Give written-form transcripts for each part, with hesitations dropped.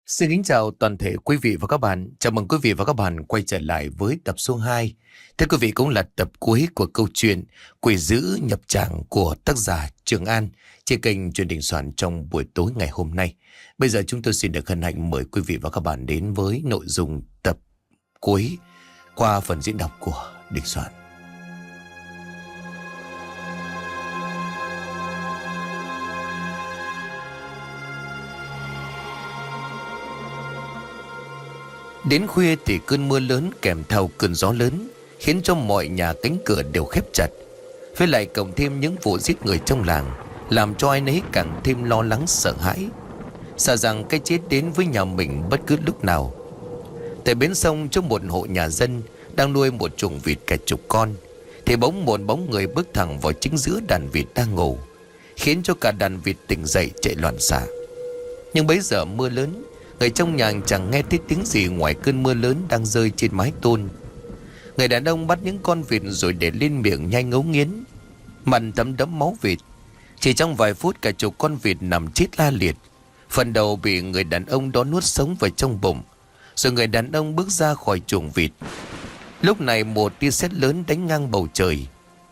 Xin kính chào toàn thể quý vị và các bạn. Chào mừng quý vị và các bạn quay trở lại với tập số 2. Thưa quý vị, cũng là tập cuối của câu chuyện Quỷ dữ nhập tràng của tác giả Trường An trên kênh Chuyện Đình Soạn trong buổi tối ngày hôm nay. Bây giờ chúng tôi xin được hân hạnh mời quý vị và các bạn đến với nội dung tập cuối qua phần diễn đọc của Đình Soạn. Đến khuya thì cơn mưa lớn kèm theo cơn gió lớn khiến cho mọi nhà cánh cửa đều khép chặt. Với lại cộng thêm những vụ giết người trong làng, làm cho ai nấy càng thêm lo lắng sợ hãi, sợ rằng cái chết đến với nhà mình bất cứ lúc nào. Tại bến sông, trong một hộ nhà dân đang nuôi một chuồng vịt cả chục con, thì bỗng một bóng người bước thẳng vào chính giữa đàn vịt đang ngủ, khiến cho cả đàn vịt tỉnh dậy chạy loạn xạ. Nhưng bấy giờ mưa lớn, người trong nhà chẳng nghe thấy tiếng gì ngoài cơn mưa lớn đang rơi trên mái tôn. Người đàn ông bắt những con vịt rồi để lên miệng nhai ngấu nghiến, mặt thấm đẫm máu vịt. Chỉ trong vài phút, cả chục con vịt nằm chết la liệt. Phần đầu bị người đàn ông đó nuốt sống vào trong bụng. Rồi người đàn ông bước ra khỏi chuồng vịt. Lúc này một tia sét lớn đánh ngang bầu trời.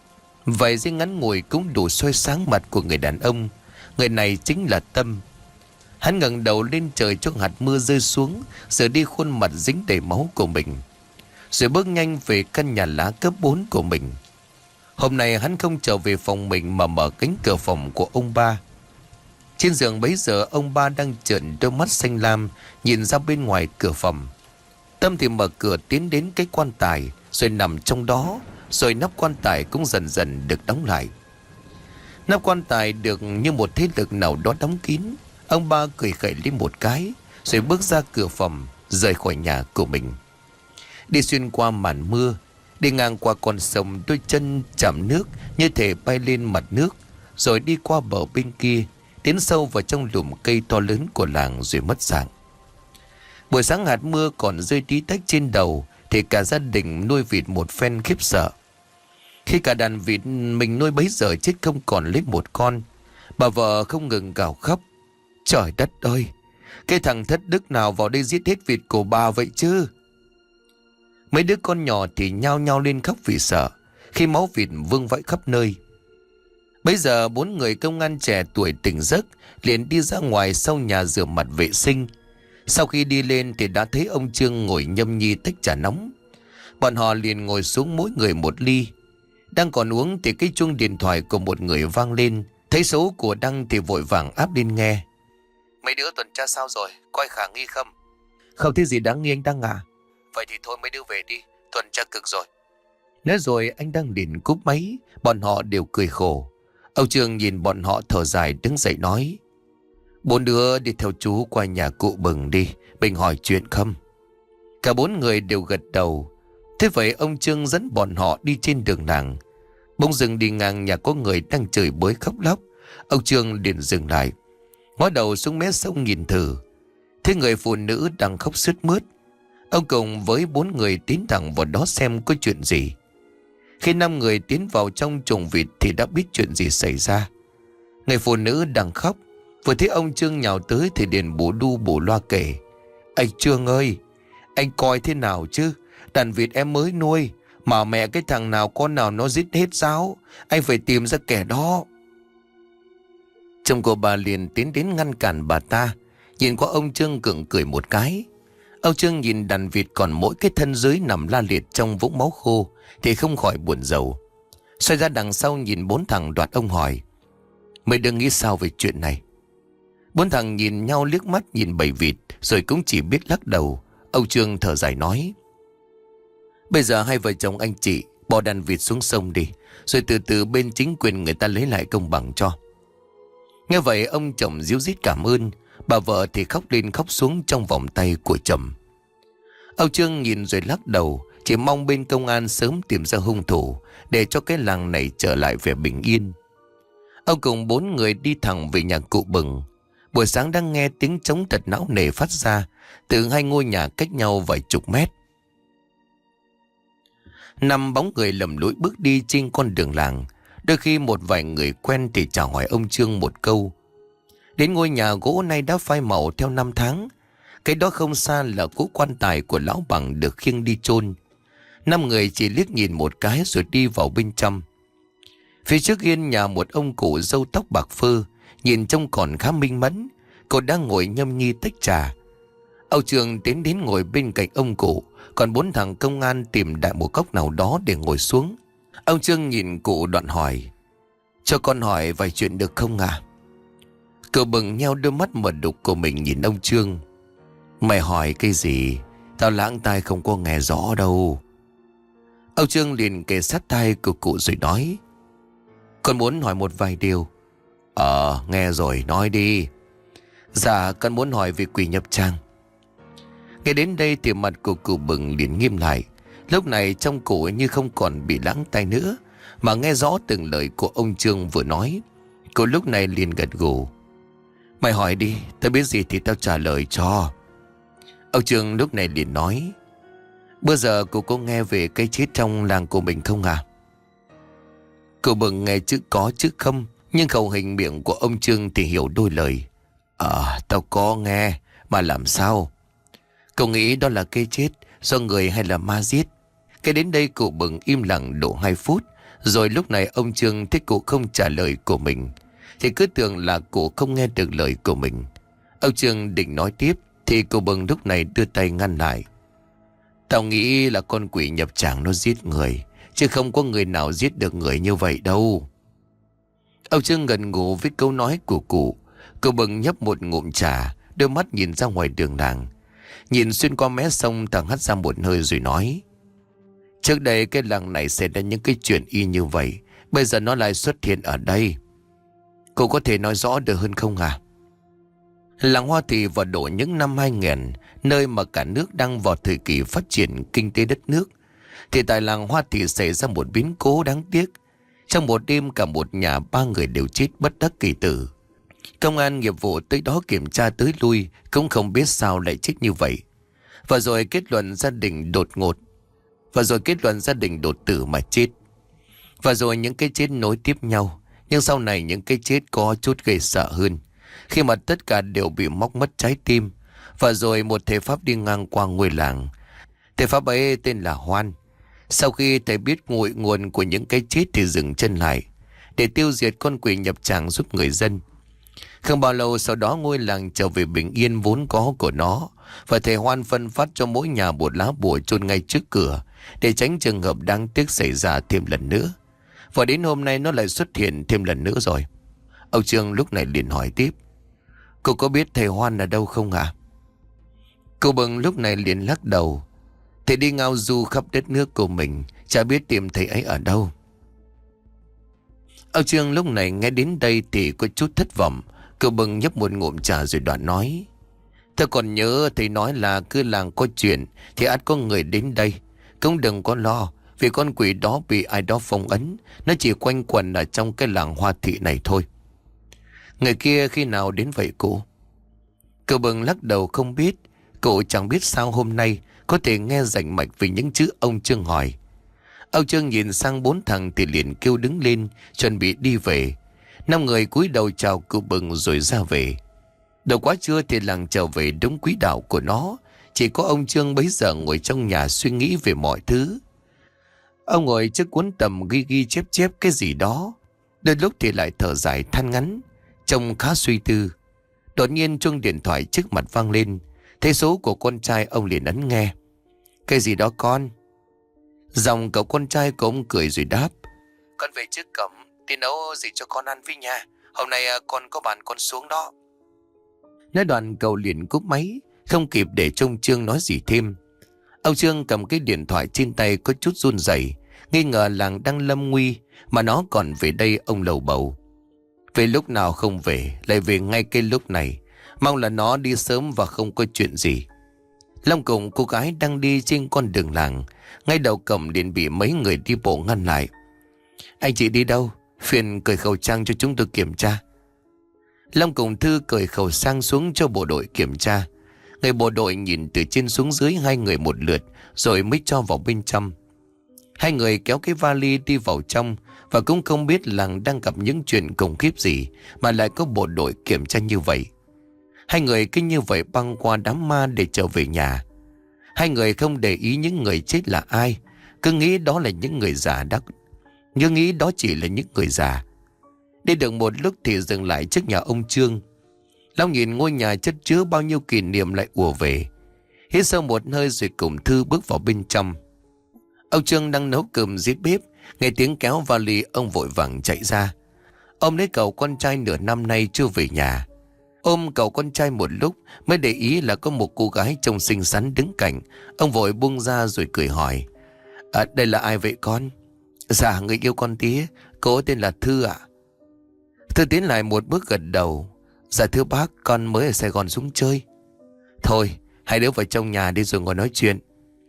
Vài giây ngắn ngủi cũng đủ soi sáng mặt của người đàn ông. Người này chính là Tâm. Hắn ngẩng đầu lên trời cho hạt mưa rơi xuống, rửa đi khuôn mặt dính đầy máu của mình, rồi bước nhanh về căn nhà lá cấp 4 của mình. Hôm nay hắn không trở về phòng mình mà mở cánh cửa phòng của ông ba. Trên giường bấy giờ ông ba đang trợn đôi mắt xanh lam nhìn ra bên ngoài cửa phòng. Tâm thì mở cửa tiến đến cái quan tài rồi nằm trong đó, rồi nắp quan tài cũng dần dần được đóng lại. Nắp quan tài được như một thế lực nào đó đóng kín. Ông ba cười khẩy lên một cái rồi bước ra cửa phòng, rời khỏi nhà của mình. Đi xuyên qua màn mưa, đi ngang qua con sông, đôi chân chạm nước như thể bay lên mặt nước, rồi đi qua bờ bên kia, tiến sâu vào trong lùm cây to lớn của làng rồi mất dạng. Buổi sáng hạt mưa còn rơi tí tách trên đầu thì cả gia đình nuôi vịt một phen khiếp sợ. Khi cả đàn vịt mình nuôi bấy giờ chết không còn lấy một con, bà vợ không ngừng gào khóc. Trời đất ơi, cái thằng thất đức nào vào đây giết hết vịt của bà vậy chứ? Mấy đứa con nhỏ thì nhao nhao lên khóc vì sợ khi máu vịt vương vãi khắp nơi. Bây giờ 4 người công an trẻ tuổi tỉnh giấc liền đi ra ngoài sau nhà rửa mặt vệ sinh. Sau khi đi lên thì đã thấy ông Trương ngồi nhâm nhi tách trà nóng. Bọn họ liền ngồi xuống mỗi người một ly. Đang còn uống thì cái chuông điện thoại của một người vang lên. Thấy số của Đăng thì vội vàng áp lên nghe. Mấy đứa tuần tra sao rồi? Coi khả nghi không? Không thấy gì đáng nghi anh Đăng à? Vậy thì thôi mấy đứa về đi, tuần tra cực rồi. Nói rồi anh Đăng liền cúp máy. Bọn họ đều cười khổ. Ông Trương nhìn bọn họ thở dài đứng dậy nói. 4 đứa đi theo chú qua nhà cụ Bừng đi, mình hỏi chuyện không? Cả 4 người đều gật đầu. Thế vậy ông Trương dẫn bọn họ đi trên đường làng. Bỗng dừng đi ngang nhà có người đang chửi bới khóc lóc. Ông Trương liền dừng lại, ngó đầu xuống mé sông nhìn thử. Thế người phụ nữ đang khóc sướt mướt. Ông cùng với 4 người tiến thẳng vào đó xem có chuyện gì. Khi 5 người tiến vào trong chuồng vịt thì đã biết chuyện gì xảy ra. Người phụ nữ đang khóc, vừa thấy ông Trương nhào tới thì liền bù đu bù loa kể. Anh Trương ơi, anh coi thế nào chứ? Đàn vịt em mới nuôi, mà mẹ cái thằng nào con nào nó giết hết sao? Anh phải tìm ra kẻ đó. Chồng của bà liền tiến đến ngăn cản bà ta. Nhìn qua ông Trương gượng cười một cái. Ông Trương nhìn đàn vịt còn mỗi cái thân dưới nằm la liệt trong vũng máu khô thì không khỏi buồn rầu. Xoay ra đằng sau nhìn 4 thằng đoạt ông hỏi. Mày đừng nghĩ sao về chuyện này? 4 thằng nhìn nhau liếc mắt nhìn bầy vịt rồi cũng chỉ biết lắc đầu. Ông Trương thở dài nói. Bây giờ hai vợ chồng anh chị bỏ đàn vịt xuống sông đi, rồi từ từ bên chính quyền người ta lấy lại công bằng cho. Nghe vậy ông chồng ríu rít cảm ơn. Bà vợ thì khóc lên khóc xuống trong vòng tay của chồng. Ông Trương nhìn rồi lắc đầu, chỉ mong bên công an sớm tìm ra hung thủ để cho cái làng này trở lại vẻ bình yên. Ông cùng 4 người đi thẳng về nhà cụ Bừng. Buổi sáng đang nghe tiếng trống thật não nề phát ra từ 2 ngôi nhà cách nhau vài chục mét. 5 bóng người lầm lũi bước đi trên con đường làng. Đôi khi một vài người quen thì chào hỏi ông Trương một câu. Đến ngôi nhà gỗ nay đã phai màu theo năm tháng. Cái đó không xa là cỗ quan tài của lão Bằng được khiêng đi chôn. 5 người chỉ liếc nhìn một cái rồi đi vào bên trong. Phía trước hiên nhà một ông cụ râu tóc bạc phơ, nhìn trông còn khá minh mẫn. Cô đang ngồi nhâm nhi tách trà. Âu Trương tiến đến ngồi bên cạnh ông cụ, còn 4 thằng công an tìm đại một góc nào đó để ngồi xuống. Ông Trương nhìn cụ đoạn hỏi: "Cho con hỏi vài chuyện được không à?" Cậu Bừng nheo đôi mắt mờ đục của mình nhìn ông Trương. "Mày hỏi cái gì? Tao lãng tai không có nghe rõ đâu." Ông Trương liền kề sát tai của cụ rồi nói: "Con muốn hỏi một vài điều." Nghe rồi, nói đi." "Dạ, con muốn hỏi về quỷ nhập tràng." Nghe đến đây thì mặt của cụ Bừng liền nghiêm lại. Lúc này trong cụ như không còn bị lãng tai nữa, mà nghe rõ từng lời của ông Trương vừa nói. Cô lúc này liền gật gù: "Mày hỏi đi, tao biết gì thì tao trả lời cho." Ông Trương lúc này liền nói: "Bữa giờ cô có nghe về cái chết trong làng của mình không à?" Cô Bừng nghe chữ có chữ không, nhưng khẩu hình miệng của ông Trương thì hiểu đôi lời. Tao có nghe, mà làm sao?" Cậu nghĩ đó là cái chết do người hay là ma giết? Cái đến đây cụ Bừng im lặng độ 2 phút. Rồi lúc này ông Trương thấy cụ không trả lời của mình thì cứ tưởng là cụ không nghe được lời của mình. Ông Trương định nói tiếp thì cụ Bừng lúc này đưa tay ngăn lại. "Tao nghĩ là con quỷ nhập tràng nó giết người, chứ không có người nào giết được người như vậy đâu." Ông Trương gần ngủ với câu nói của cụ. Cụ Bừng nhấp một ngụm trà, đôi mắt nhìn ra ngoài đường làng, nhìn xuyên qua mé sông, thở hắt ra một hơi rồi nói: "Trước đây cái làng này xảy ra những cái chuyện y như vậy, bây giờ nó lại xuất hiện ở đây. Cô có thể nói rõ được hơn không à?" Làng Hoa Thị vào độ những năm 2000, nơi mà cả nước đang vào thời kỳ phát triển kinh tế đất nước, thì tại làng Hoa Thị xảy ra một biến cố đáng tiếc. Trong một đêm cả một nhà 3 người đều chết bất đắc kỳ tử. Công an nghiệp vụ tới đó kiểm tra tới lui cũng không biết sao lại chết như vậy. Và rồi kết luận gia đình đột tử mà chết. Và rồi những cái chết nối tiếp nhau. Nhưng sau này những cái chết có chút gây sợ hơn, khi mà tất cả đều bị móc mất trái tim. Và rồi một thầy Pháp đi ngang qua ngôi làng. Thầy Pháp ấy tên là Hoan. Sau khi thầy biết ngụy nguồn của những cái chết thì dừng chân lại để tiêu diệt con quỷ nhập tràng giúp người dân. Không bao lâu sau đó ngôi làng trở về bình yên vốn có của nó. Và thầy Hoan phân phát cho mỗi nhà một lá bùa chôn ngay trước cửa, để tránh trường hợp đáng tiếc xảy ra thêm lần nữa. Và đến hôm nay nó lại xuất hiện thêm lần nữa rồi. Ông Trương lúc này liền hỏi tiếp: "Cô có biết thầy Hoan ở đâu không ạ?" Cô Bừng lúc này liền lắc đầu: "Thầy đi ngao du khắp đất nước của mình, chả biết tìm thầy ấy ở đâu." Ông Trương lúc này nghe đến đây thì có chút thất vọng. Cô Bừng nhấp một ngụm trà rồi đoạn nói: "Tôi còn nhớ thầy nói là cứ làng có chuyện thì ắt có người đến đây. Cũng đừng có lo, vì con quỷ đó bị ai đó phong ấn, nó chỉ quanh quẩn ở trong cái làng Hoa Thị này thôi." "Người kia khi nào đến vậy cụ?" Cô Bừng lắc đầu không biết. Cụ chẳng biết sao hôm nay có thể nghe rành mạch vì những chữ ông Trương hỏi. Ông Trương nhìn sang 4 thằng thì liền kêu đứng lên chuẩn bị đi về. 5 người cúi đầu chào cụ Bừng rồi ra về. Đầu quá trưa thì làng trở về đúng quỹ đạo của nó. Chỉ có ông Trương bấy giờ ngồi trong nhà suy nghĩ về mọi thứ. Ông ngồi trước cuốn tầm ghi ghi chép chép cái gì đó, đôi lúc thì lại thở dài than ngắn, trông khá suy tư. Đột nhiên chuông điện thoại trước mặt vang lên. Thấy số của con trai ông liền ấn nghe. "Cái gì đó con?" Giọng cậu con trai của ông cười rồi đáp: "Con về trước cổng, thì nấu gì cho con ăn với nha. Hôm nay con có bàn con xuống đó." Nói đoạn cậu liền cúp máy, không kịp để trông Trương nói gì thêm. Ông Trương cầm cái điện thoại trên tay có chút run rẩy, nghi ngờ làng đang lâm nguy mà nó còn về đây. Ông lầu bầu: "Về lúc nào không về, lại về ngay cái lúc này. Mong là nó đi sớm và không có chuyện gì." Long cùng cô gái đang đi trên con đường làng, ngay đầu cổng liền bị mấy người đi bộ ngăn lại. "Anh chị đi đâu? Phiền cởi khẩu trang cho chúng tôi kiểm tra." Long cùng Thư cởi khẩu trang xuống cho bộ đội kiểm tra. Người bộ đội nhìn từ trên xuống dưới 2 người một lượt rồi mới cho vào bên trong. 2 người kéo cái vali đi vào trong, và cũng không biết làng đang gặp những chuyện khủng khiếp gì mà lại có bộ đội kiểm tra như vậy. Hai người cứ như vậy băng qua đám ma để trở về nhà. Hai người không để ý những người chết là ai, cứ nghĩ đó là những người già đắc, nhưng nghĩ đó chỉ là những người già. Đi được một lúc thì dừng lại trước nhà ông Trương. Long nhìn ngôi nhà chất chứa bao nhiêu kỷ niệm lại ùa về. Hít sâu một hơi rồi cùng Thư bước vào bên trong. Ông Trương đang nấu cơm dưới bếp, nghe tiếng kéo vali ông vội vàng chạy ra. Ông lấy cậu con trai nửa năm nay chưa về nhà. Ôm cậu con trai một lúc mới để ý là có một cô gái trông xinh xắn đứng cạnh. Ông vội buông ra rồi cười hỏi: đây là ai vậy con? Dạ, người yêu con tía, cô tên là Thư ạ. Thư tiến lại một bước gật đầu: Dạ thưa bác, con mới ở Sài Gòn xuống chơi. Thôi, hai đứa vào trong nhà đi rồi ngồi nói chuyện.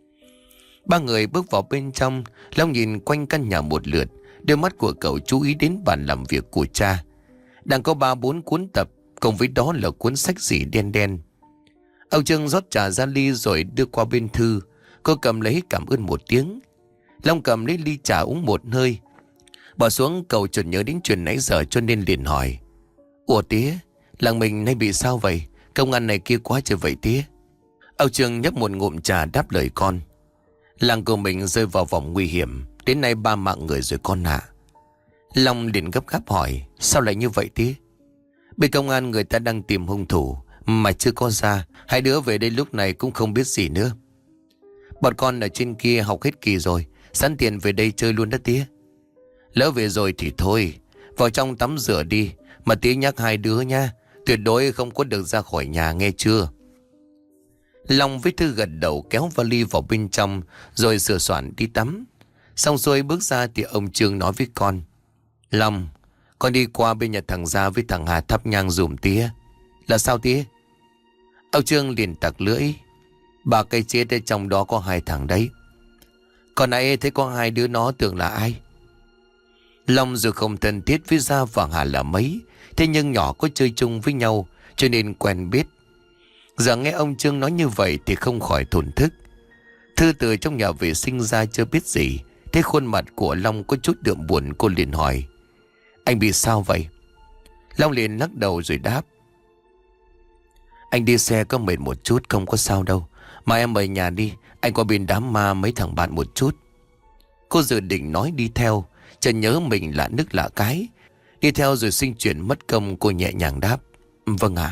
Ba người bước vào bên trong. Long nhìn quanh căn nhà một lượt. Đôi mắt của cậu chú ý đến bàn làm việc của cha. Đang có 3-4 cuốn tập, cùng với đó là cuốn sách gì đen đen. Ông Trương rót trà ra ly rồi đưa qua bên Thư. Cô cầm lấy cảm ơn một tiếng. Long cầm lấy ly trà uống một hơi. Bỏ xuống, cậu chợt nhớ đến chuyện nãy giờ cho nên liền hỏi: Ủa tía, làng mình nay bị sao vậy? Công an này kia quá trời vậy tía. Ông Trương nhấp một ngụm trà đáp lời con: Làng của mình rơi vào vòng nguy hiểm, đến nay 3 mạng người rồi con ạ. Long liền gấp gáp hỏi: Sao lại như vậy tía? Bên công an người ta đang tìm hung thủ mà chưa có ra. Hai đứa về đây lúc này cũng không biết gì nữa. Bọn con ở trên kia học hết kỳ rồi, sẵn tiền về đây chơi luôn đó tía. Lỡ về rồi thì thôi, vào trong tắm rửa đi. Mà tía nhắc hai đứa nha, tuyệt đối không có được ra khỏi nhà, nghe chưa? Long với Thư gật đầu kéo vali vào bên trong rồi sửa soạn đi tắm. Xong xuôi bước ra thì ông Trương nói với con: Long, con đi qua bên nhà thằng Gia với thằng Hà thắp nhang dùm tía. Là sao tía? Ông Trương liền tặc lưỡi: Bà cây chết ở trong đó có 2 thằng đấy. Còn nãy thấy có 2 đứa nó tưởng là ai? Long dù không thân thiết với Gia và Hà là mấy, thế nhưng nhỏ có chơi chung với nhau cho nên quen biết. Giờ nghe ông Trương nói như vậy thì không khỏi thổn thức. Thư từ trong nhà vệ sinh ra chưa biết gì, thấy khuôn mặt của Long có chút đượm buồn, cô liền hỏi: Anh bị sao vậy? Long liền lắc đầu rồi đáp: Anh đi xe có mệt một chút, không có sao đâu. Mà em ở nhà đi, anh qua bên đám ma mấy thằng bạn một chút. Cô dự định nói đi theo, chợt nhớ mình lạ nước lạ cái. Đi theo rồi sinh chuyện mất công, cô nhẹ nhàng đáp: Vâng ạ.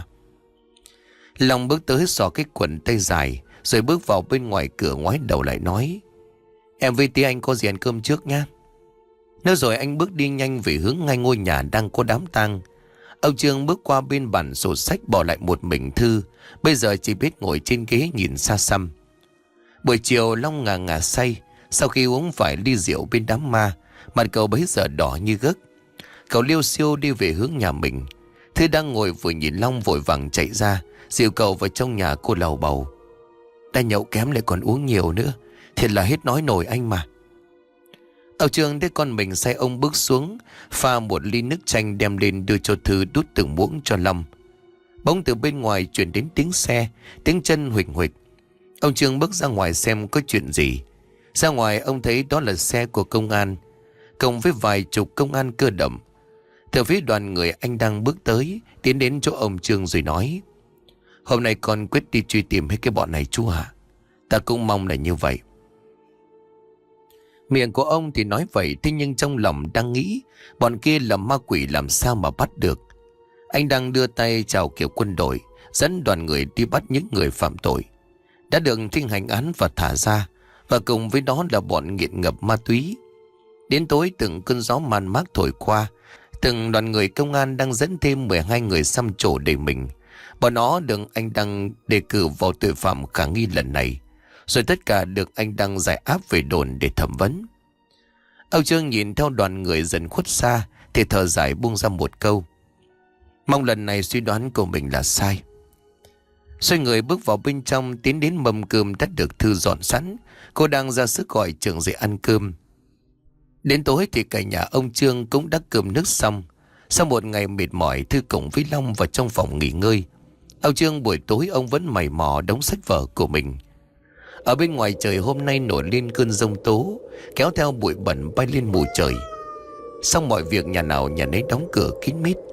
Long bước tới xỏ cái quần tây dài rồi bước vào bên ngoài cửa, ngoái đầu lại nói: Em với tí anh có gì ăn cơm trước nhá. Nói rồi anh bước đi nhanh về hướng ngay ngôi nhà đang có đám tang. Ông Trương bước qua bên bàn sổ sách bỏ lại một mình Thư, bây giờ chỉ biết ngồi trên ghế nhìn xa xăm. Buổi chiều Long ngà ngà say. Sau khi uống vài ly rượu bên đám ma, mặt cậu bấy giờ đỏ như gấc. Cậu liêu xiêu đi về hướng nhà mình. Thư đang ngồi vừa nhìn Long vội vàng chạy ra dìu cậu vào trong nhà. Cô lầu bầu: Đã nhậu kém lại còn uống nhiều nữa, thiệt là hết nói nổi anh mà. Ông Trương thấy con mình say, ông bước xuống pha một ly nước chanh đem lên đưa cho Thư đút từng muỗng cho Long. Bỗng từ bên ngoài truyền đến tiếng xe, tiếng chân huỳnh huỳnh. Ông Trương bước ra ngoài xem có chuyện gì. Ra ngoài ông thấy đó là xe của công an, cộng với vài chục công an cơ động. Từ phía đoàn người anh đang bước tới, tiến đến chỗ ông Trương rồi nói: Hôm nay con quyết đi truy tìm hết cái bọn này chú ạ. Ta cũng mong là như vậy. Miệng của ông thì nói vậy, thế nhưng trong lòng đang nghĩ bọn kia là ma quỷ làm sao mà bắt được. Anh đang đưa tay chào kiểu quân đội, dẫn đoàn người đi bắt những người phạm tội đã được thi hành án và thả ra, và cùng với đó là bọn nghiện ngập ma túy. Đến tối từng cơn gió man mác thổi qua, từng đoàn người công an đang dẫn thêm 12 người xăm trổ để mình. Bọn nó được anh Đăng đề cử vào tội phạm khả nghi lần này, rồi tất cả được anh Đăng giải áp về đồn để thẩm vấn. Ông Trương nhìn theo đoàn người dần khuất xa thì thở dài buông ra một câu: Mong lần này suy đoán của mình là sai. Xoay người bước vào bên trong, tiến đến mâm cơm đã được Thư dọn sẵn. Cô đang ra sức gọi trưởng dậy ăn cơm. Đến tối thì cả nhà ông Trương cũng đã cơm nước xong. Sau một ngày mệt mỏi, Thư cùng với Long vào trong phòng nghỉ ngơi. Ông Trương buổi tối ông vẫn mày mò đóng sách vở của mình. Ở bên ngoài trời hôm nay nổi lên cơn giông tố, kéo theo bụi bẩn bay lên mù trời. Xong mọi việc nhà nào nhà nấy đóng cửa kín mít.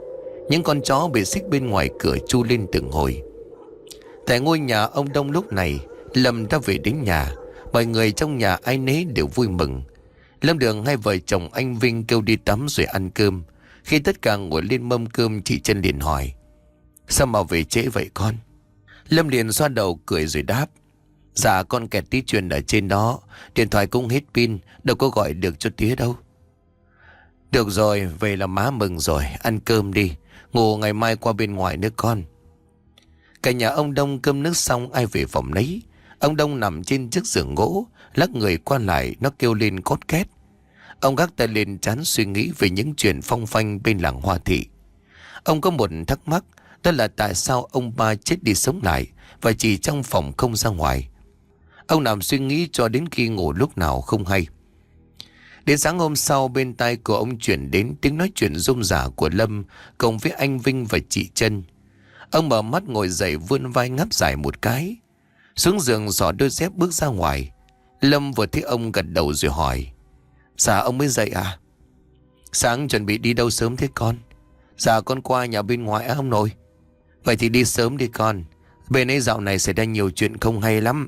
Những con chó bị xích bên ngoài cửa chu lên từng hồi. Tại ngôi nhà ông Đông lúc này, Lâm đã về đến nhà. Mọi người trong nhà ai nấy đều vui mừng. Lâm Đường hai vợ chồng anh Vinh kêu đi tắm rồi ăn cơm. Khi tất cả ngồi lên mâm cơm, chị Trân liền hỏi: sao mà về trễ vậy con? Lâm liền xoa đầu cười rồi đáp: dạ con kẹt tí chuyện ở trên đó, điện thoại cũng hết pin, đâu có gọi được cho tía đâu. Được rồi, về là má mừng rồi, ăn cơm đi, ngủ ngày mai qua bên ngoài nữa con. Cả nhà ông Đông cơm nước xong ai về phòng nấy. Ông Đông nằm trên chiếc giường gỗ, lắc người qua lại, nó kêu lên cót két. Ông gác tay lên trán suy nghĩ về những chuyện phong phanh bên làng Hoa Thị. Ông có một thắc mắc, đó là tại sao ông ba chết đi sống lại và chỉ trong phòng không ra ngoài. Ông nằm suy nghĩ cho đến khi ngủ lúc nào không hay. Đến sáng hôm sau, bên tai của ông chuyển đến tiếng nói chuyện rôm rả của Lâm cùng với anh Vinh và chị Trân. Ông mở mắt ngồi dậy, vươn vai ngáp dài một cái, xuống giường xỏ đôi dép bước ra ngoài. Lâm vừa thấy ông gật đầu rồi hỏi: dạ ông mới dậy à? Sáng chuẩn bị đi đâu sớm thế con? Dạ con qua nhà bên ngoài ông nội. Vậy thì đi sớm đi con, bên ấy dạo này xảy ra nhiều chuyện không hay lắm.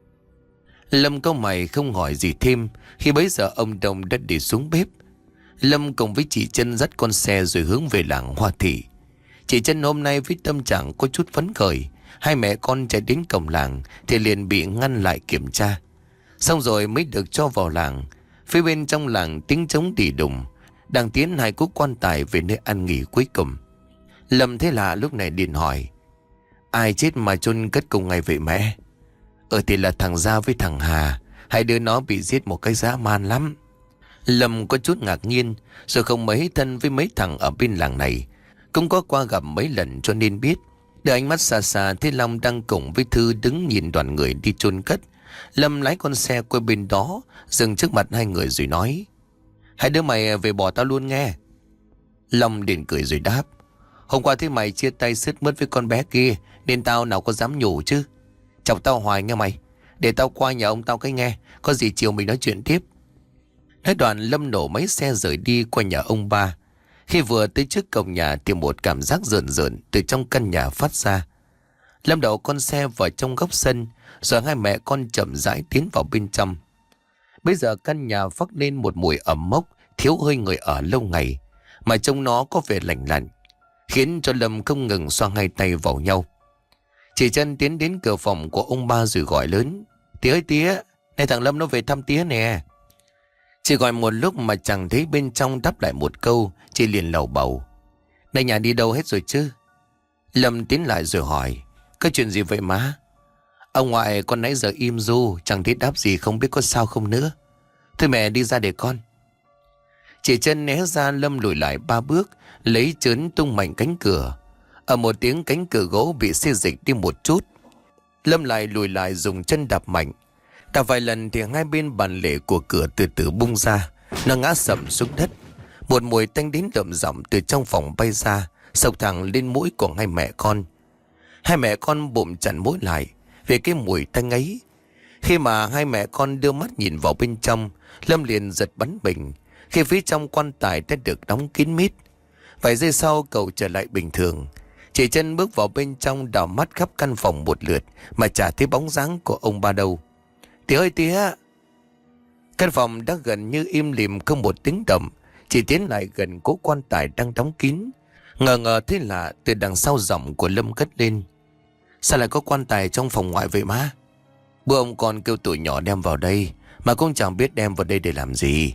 Lâm cau mày không hỏi gì thêm. Khi bấy giờ ông Đông đã đi xuống bếp. Lâm cùng với chị Trân dắt con xe rồi hướng về làng Hoa Thị. Chị Trân hôm nay với tâm trạng có chút phấn khởi. Hai mẹ con chạy đến cổng làng thì liền bị ngăn lại kiểm tra. Xong rồi mới được cho vào làng. Phía bên trong làng tiếng trống đì đùng, đang tiến hai cỗ quan tài về nơi ăn nghỉ cuối cùng. Lâm thế lạ lúc này liền hỏi: ai chết mà chôn cất cùng ngày vậy mẹ? Thì là thằng Gia với thằng Hà. Hai đứa nó bị giết một cái dã man lắm. Lâm có chút ngạc nhiên, rồi không mấy thân với mấy thằng ở bên làng này, cũng có qua gặp mấy lần cho nên biết. Đưa ánh mắt xa xa thấy Long đang cùng với Thư đứng nhìn đoàn người đi chôn cất. Lâm lái con xe qua bên đó, dừng trước mặt hai người rồi nói: hai đứa mày về bỏ tao luôn nghe. Long liền cười rồi đáp: hôm qua thấy mày chia tay sứt mướt với con bé kia, nên tao nào có dám nhủ chứ. Chọc tao hoài nghe mày. Để tao qua nhà ông tao cái nghe, có gì chiều mình nói chuyện tiếp. Nói đoạn Lâm nổ máy xe rời đi qua nhà ông ba. Khi vừa tới trước cổng nhà thì một cảm giác rợn rợn từ trong căn nhà phát ra. Lâm đậu con xe vào trong góc sân, rồi hai mẹ con chậm rãi tiến vào bên trong. Bây giờ căn nhà phác lên một mùi ẩm mốc, thiếu hơi người ở lâu ngày, mà trông nó có vẻ lạnh lạnh, khiến cho Lâm không ngừng xoa hai tay vào nhau. Chị Trân tiến đến cửa phòng của ông ba rồi gọi lớn: tía ơi tía, này thằng Lâm nó về thăm tía nè. Chị gọi một lúc mà chẳng thấy bên trong đáp lại một câu. Chị liền lầu bầu: này nhà đi đâu hết rồi chứ? Lâm tiến lại rồi hỏi: có chuyện gì vậy má? Ông ngoại con nãy giờ im ru, chẳng thấy đáp gì, không biết có sao không nữa. Thôi mẹ đi ra để con. Chị Trân né ra, Lâm lùi lại 3 bước, lấy trớn tung mạnh cánh cửa. Ở một tiếng cánh cửa gỗ bị xê dịch đi một chút. Lâm lại lùi lại dùng chân đạp mạnh. Đạp vài lần thì hai bên bàn lề của cửa từ từ bung ra, nó ngã sầm xuống đất. Một mùi tanh đến đậm giọng từ trong phòng bay ra, xộc thẳng lên mũi của hai mẹ con. Hai mẹ con bụng chặn mũi lại về cái mùi tanh ấy. Khi mà hai mẹ con đưa mắt nhìn vào bên trong, Lâm liền giật bắn mình khi phía trong quan tài đã được đóng kín mít. Vài giây sau cậu trở lại bình thường. Chị Trân bước vào bên trong, đảo mắt khắp căn phòng một lượt mà chả thấy bóng dáng của ông ba đâu. Tía ơi tía! Căn phòng đã gần như im lìm, không một tiếng động. Chị tiến lại gần cố quan tài đang đóng kín, ngờ ngờ thế lạ. Từ đằng sau giọng của Lâm cất lên: sao lại có quan tài trong phòng ngoại vậy má? Bữa ông còn kêu tụi nhỏ đem vào đây, mà cũng chẳng biết đem vào đây để làm gì.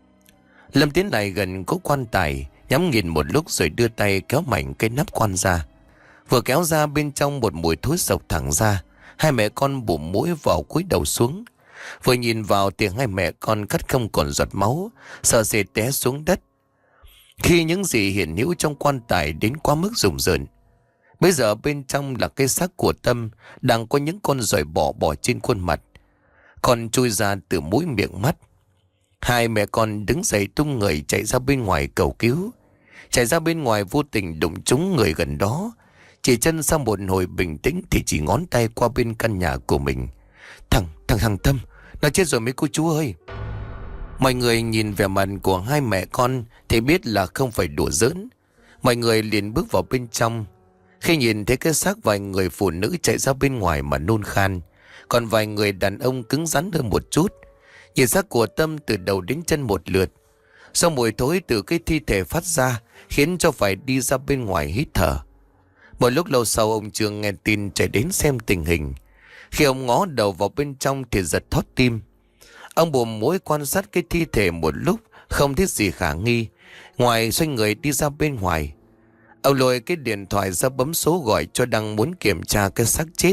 Lâm tiến lại gần cố quan tài, nhắm nhìn một lúc rồi đưa tay kéo mạnh cái nắp quan ra. Vừa kéo ra, bên trong một mùi thối sộc thẳng ra. Hai mẹ con bủm mũi vào, cúi đầu xuống. Vừa nhìn vào thì hai mẹ con cắt không còn giọt máu, sợ sệt té xuống đất khi những gì hiện hữu trong quan tài đến quá mức rùng rợn. Bây giờ bên trong là cái xác của Tâm, đang có những con giòi bọ bò trên khuôn mặt, còn chui ra từ mũi miệng mắt. Hai mẹ con đứng dậy tung người chạy ra bên ngoài cầu cứu. Chạy ra bên ngoài vô tình đụng trúng người gần đó. Chị Trân sau một hồi bình tĩnh thì chỉ ngón tay qua bên căn nhà của mình: Thằng Tâm, nó chết rồi mấy cô chú ơi. Mọi người nhìn vẻ mặt của hai mẹ con thì biết là không phải đùa giỡn. Mọi người liền bước vào bên trong. Khi nhìn thấy cái xác vài người phụ nữ chạy ra bên ngoài mà nôn khan, còn vài người đàn ông cứng rắn hơn một chút. Nhìn xác của Tâm từ đầu đến chân một lượt. Sau mùi thối từ cái thi thể phát ra khiến cho phải đi ra bên ngoài hít thở. Một lúc lâu sau, ông Trương nghe tin chạy đến xem tình hình. Khi ông ngó đầu vào bên trong thì giật thót tim. Ông bùm mũi quan sát cái thi thể một lúc, không thấy gì khả nghi, ngoài xoay người đi ra bên ngoài. Ông lôi cái điện thoại ra bấm số gọi cho Đăng muốn kiểm tra cái xác chết.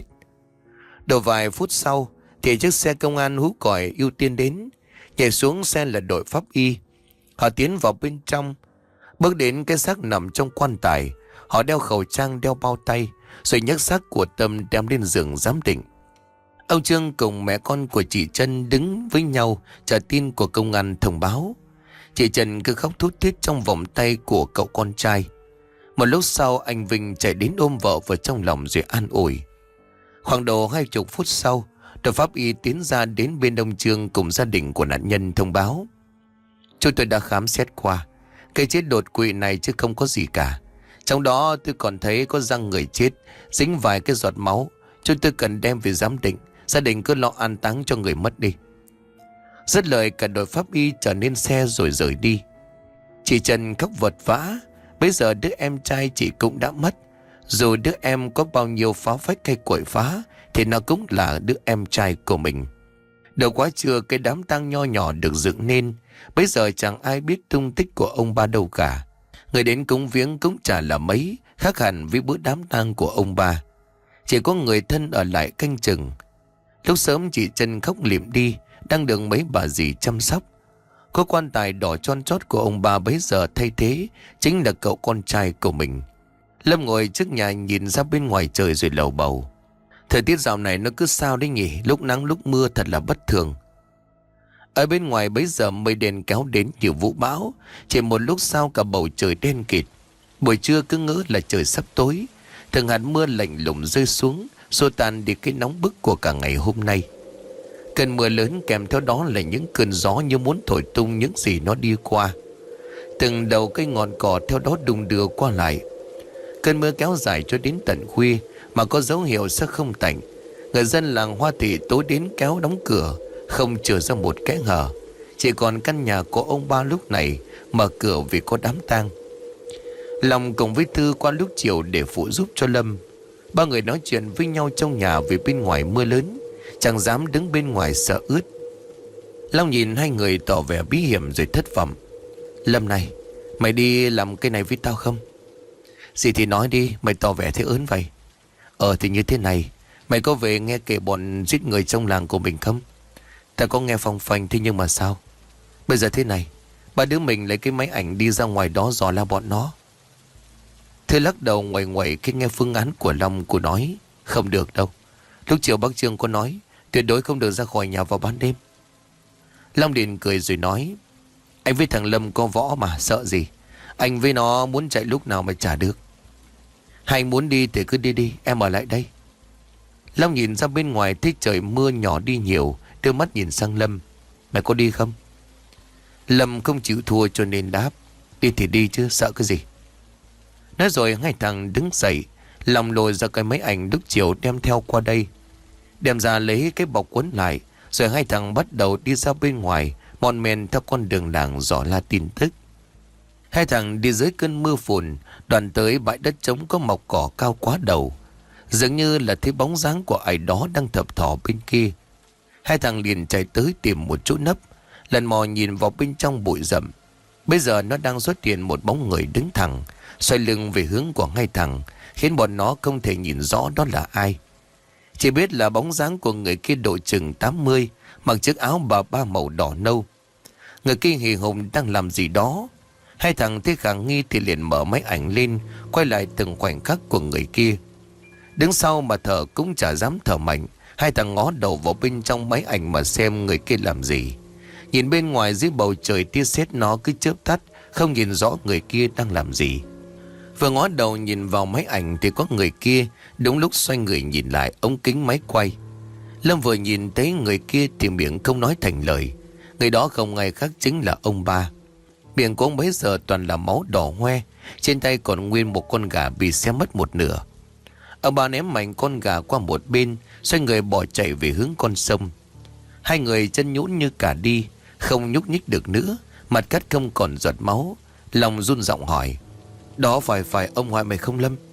Đầu vài phút sau thì chiếc xe công an hú còi ưu tiên đến. Nhảy xuống xe là đội pháp y. Họ tiến vào bên trong. Bước đến cái xác nằm trong quan tài. Họ đeo khẩu trang, đeo bao tay, rồi nhấc xác của Tâm đem lên giường giám định. Ông Trương cùng mẹ con của chị Trân đứng với nhau chờ tin của công an thông báo. Chị Trân cứ khóc thút thít trong vòng tay của cậu con trai. Một lúc sau, anh Vinh chạy đến ôm vợ vào trong lòng rồi an ủi. Khoảng độ 20 phút sau, đội pháp y tiến ra đến bên ông Trương cùng gia đình của nạn nhân thông báo: chúng tôi đã khám xét qua cái chết đột quỵ này chứ không có gì cả. Trong đó tôi còn thấy có răng người chết, dính vài cái giọt máu. Chúng tôi cần đem về giám định. Gia đình cứ lo an táng cho người mất đi. Dứt lời, cả đội pháp y trở lên xe rồi rời đi. Chị Trần khóc vật vã. Bây giờ đứa em trai chị cũng đã mất. Dù đứa em có bao nhiêu phá phách hay quậy phá thì nó cũng là đứa em trai của mình. Đầu quá trưa, cái đám tang nho nhỏ được dựng nên. Bây giờ chẳng ai biết tung tích của ông ba đâu cả. Người đến cúng viếng cũng chả là mấy, khác hẳn với bữa đám tang của ông ba. Chỉ có người thân ở lại canh chừng. Lúc sớm chị Trân khóc lịm đi, đang được mấy bà dì chăm sóc. Có quan tài đỏ chon chót của ông ba bấy giờ thay thế chính là cậu con trai của mình. Lâm ngồi trước nhà nhìn ra bên ngoài trời rồi lầu bầu: thời tiết dạo này nó cứ sao đấy nhỉ, lúc nắng lúc mưa thật là bất thường. Ở bên ngoài bấy giờ mây đen kéo đến như vũ bão. Chỉ một lúc sau cả bầu trời đen kịt. Buổi trưa cứ ngỡ là trời sắp tối. Từng hạt mưa lạnh lùng rơi xuống, xua tan đi cái nóng bức của cả ngày hôm nay. Cơn mưa lớn kèm theo đó là những cơn gió như muốn thổi tung những gì nó đi qua. Từng đầu cây ngọn cỏ theo đó đung đưa qua lại. Cơn mưa kéo dài cho đến tận khuya mà có dấu hiệu sẽ không tạnh. Người dân làng Hoa Thị tối đến kéo đóng cửa, không chừa ra một kẽ hở. Chỉ còn căn nhà của ông ba lúc này mở cửa vì có đám tang. Long cùng với Tư qua lúc chiều để phụ giúp cho Lâm. Ba người nói chuyện với nhau trong nhà vì bên ngoài mưa lớn, chẳng dám đứng bên ngoài sợ ướt. Long nhìn hai người tỏ vẻ bí hiểm rồi thất vọng: Lâm này, mày đi làm cái này với tao không? Gì thì nói đi, mày tỏ vẻ thế ớn vậy. Thì như thế này, mày có về nghe kể bọn giết người trong làng của mình không? Tao có nghe phong phanh, thế nhưng mà sao? Bây giờ thế này, ba đứa mình lấy cái máy ảnh đi ra ngoài đó dò la bọn nó. Thư lắc đầu ngoẩy ngoẩy khi nghe phương án của Long. Cô nói: không được đâu. Lúc chiều bác Trương có nói tuyệt đối không được ra khỏi nhà vào ban đêm. Long Điền cười rồi nói: anh với thằng Lâm có võ mà, sợ gì. Anh với nó muốn chạy lúc nào mà chả được. Hai anh muốn đi thì cứ đi đi, em ở lại đây. Long nhìn ra bên ngoài thấy trời mưa nhỏ đi nhiều, đưa mắt nhìn sang Lâm: mày có đi không? Lâm không chịu thua cho nên đáp: đi thì đi chứ sợ cái gì. Nói rồi hai thằng đứng dậy. Long lôi ra cái máy ảnh lúc chiều đem theo qua đây, đem ra lấy cái bọc quấn lại. Rồi hai thằng bắt đầu đi ra bên ngoài, mòn men theo con đường làng dò la tin tức. Hai thằng đi dưới cơn mưa phùn, đoạn tới bãi đất trống có mọc cỏ cao quá đầu, dường như là thấy bóng dáng của ai đó đang thập thò bên kia. Hai thằng liền chạy tới tìm một chỗ nấp, lần mò nhìn vào bên trong bụi rậm. Bây giờ nó đang xuất hiện một bóng người đứng thẳng, xoay lưng về hướng của hai thằng, khiến bọn nó không thể nhìn rõ đó là ai. Chỉ biết là bóng dáng của người kia độ chừng 80, mặc chiếc áo bà ba màu đỏ nâu. Người kia hì hùng đang làm gì đó. Hai thằng thấy khả nghi thì liền mở máy ảnh lên, quay lại từng khoảnh khắc của người kia. Đứng sau mà thở cũng chả dám thở mạnh. Hai thằng ngó đầu vào bên trong máy ảnh mà xem người kia làm gì. Nhìn bên ngoài dưới bầu trời tia sét nó cứ chớp tắt, không nhìn rõ người kia đang làm gì. Vừa ngó đầu nhìn vào máy ảnh thì có người kia đúng lúc xoay người nhìn lại ống kính máy quay. Lâm vừa nhìn thấy người kia thì miệng không nói thành lời. Người đó không ai khác chính là ông ba. Miệng của ông bấy giờ toàn là máu đỏ hoe, Trên tay còn nguyên một con gà bị xé mất một nửa. Ông ba ném mạnh con gà qua một bên, xoay người bỏ chạy về hướng con sông. Hai người chân nhũn như cả đi, không nhúc nhích được nữa, mặt cắt không còn giọt máu. Long run giọng hỏi: Đó phải ông ngoại mày không Lâm?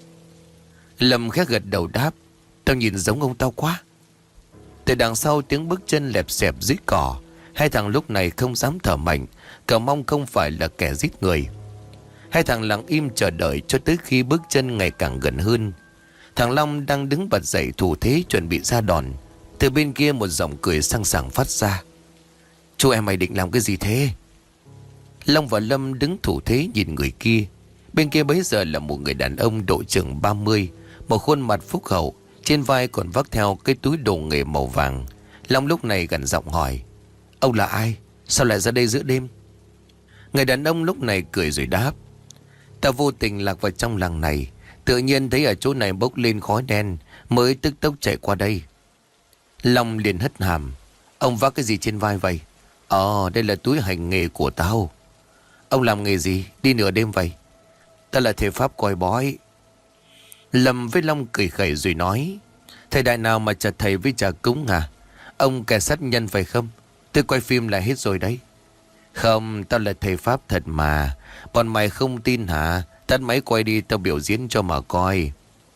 Lâm khẽ gật đầu đáp: Tao nhìn giống ông tao quá. Từ đằng sau tiếng bước chân lẹp xẹp dưới cỏ. Hai thằng lúc này không dám thở mạnh, cờ mong không phải là kẻ giết người. Hai thằng lặng im chờ đợi cho tới khi bước chân ngày càng gần hơn. Thằng Long đang đứng bật dậy thủ thế chuẩn bị ra đòn. Từ bên kia một giọng cười sang sảng phát ra: Chú em mày định làm cái gì thế? Long và Lâm đứng thủ thế nhìn người kia. Bên kia bấy giờ là một người đàn ông độ chừng 30, một khuôn mặt phúc hậu, trên vai còn vác theo cái túi đồ nghề màu vàng. Long lúc này gần giọng hỏi: Ông là ai? Sao lại ra đây giữa đêm? Người đàn ông lúc này cười rồi đáp: Ta vô tình lạc vào trong làng này, tự nhiên thấy ở chỗ này bốc lên khói đen, mới tức tốc chạy qua đây. Long liền hất hàm: Ông vác cái gì trên vai vậy? Đây là túi hành nghề của tao. Ông làm nghề gì? Đi nửa đêm vậy? Ta là thầy pháp coi bói. Lâm với Long cười khẩy rồi nói: Thời đại nào mà chặt thầy với trà cúng à? Ông kẻ sát nhân phải không? Tôi quay phim là hết rồi đấy. Không, tao là thầy pháp thật mà. Bọn mày không tin hả? Tắt máy quay đi, tao biểu diễn cho mà coi.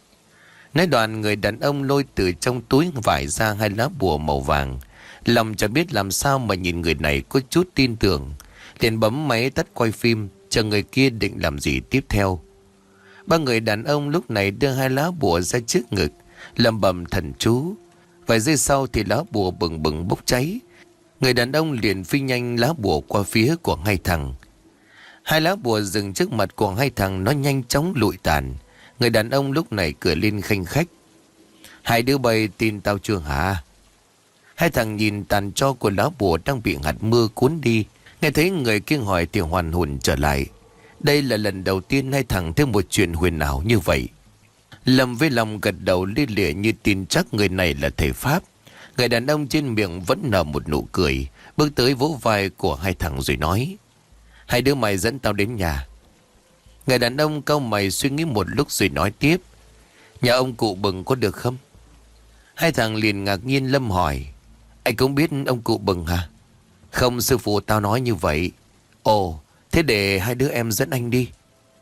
Nói đoạn, người đàn ông lôi từ trong túi vải ra 2 lá bùa màu vàng. Lòng chẳng biết làm sao mà nhìn người này có chút tin tưởng, liền bấm máy tắt quay phim, chờ người kia định làm gì tiếp theo. Ba người đàn ông lúc này đưa 2 lá bùa ra trước ngực, lẩm bẩm thần chú. Vài giây sau thì lá bùa bừng bừng bốc cháy. Người đàn ông liền phi nhanh lá bùa qua phía của hai thằng. 2 lá bùa dừng trước mặt của hai thằng, nó nhanh chóng lụi tàn. Người đàn ông lúc này cười lên khanh khách: Hai đứa bay tin tao chưa hả? Hai thằng nhìn tàn tro của lá bùa đang bị hạt mưa cuốn đi. Nghe thấy người kia hỏi thì hoàn hồn trở lại. Đây là lần đầu tiên hai thằng thấy một chuyện huyền ảo như vậy. Lâm với Long gật đầu lia lịa như tin chắc người này là thầy pháp. Người đàn ông trên miệng vẫn nở một nụ cười, bước tới vỗ vai của hai thằng rồi nói: Hai đứa mày dẫn tao đến nhà. Người đàn ông cau mày suy nghĩ một lúc rồi nói tiếp: Nhà ông cụ Bừng có được không? Hai thằng liền ngạc nhiên. Lâm hỏi: Anh cũng biết ông cụ Bừng hả? Không, sư phụ tao nói như vậy. Ồ, thế để hai đứa em dẫn anh đi.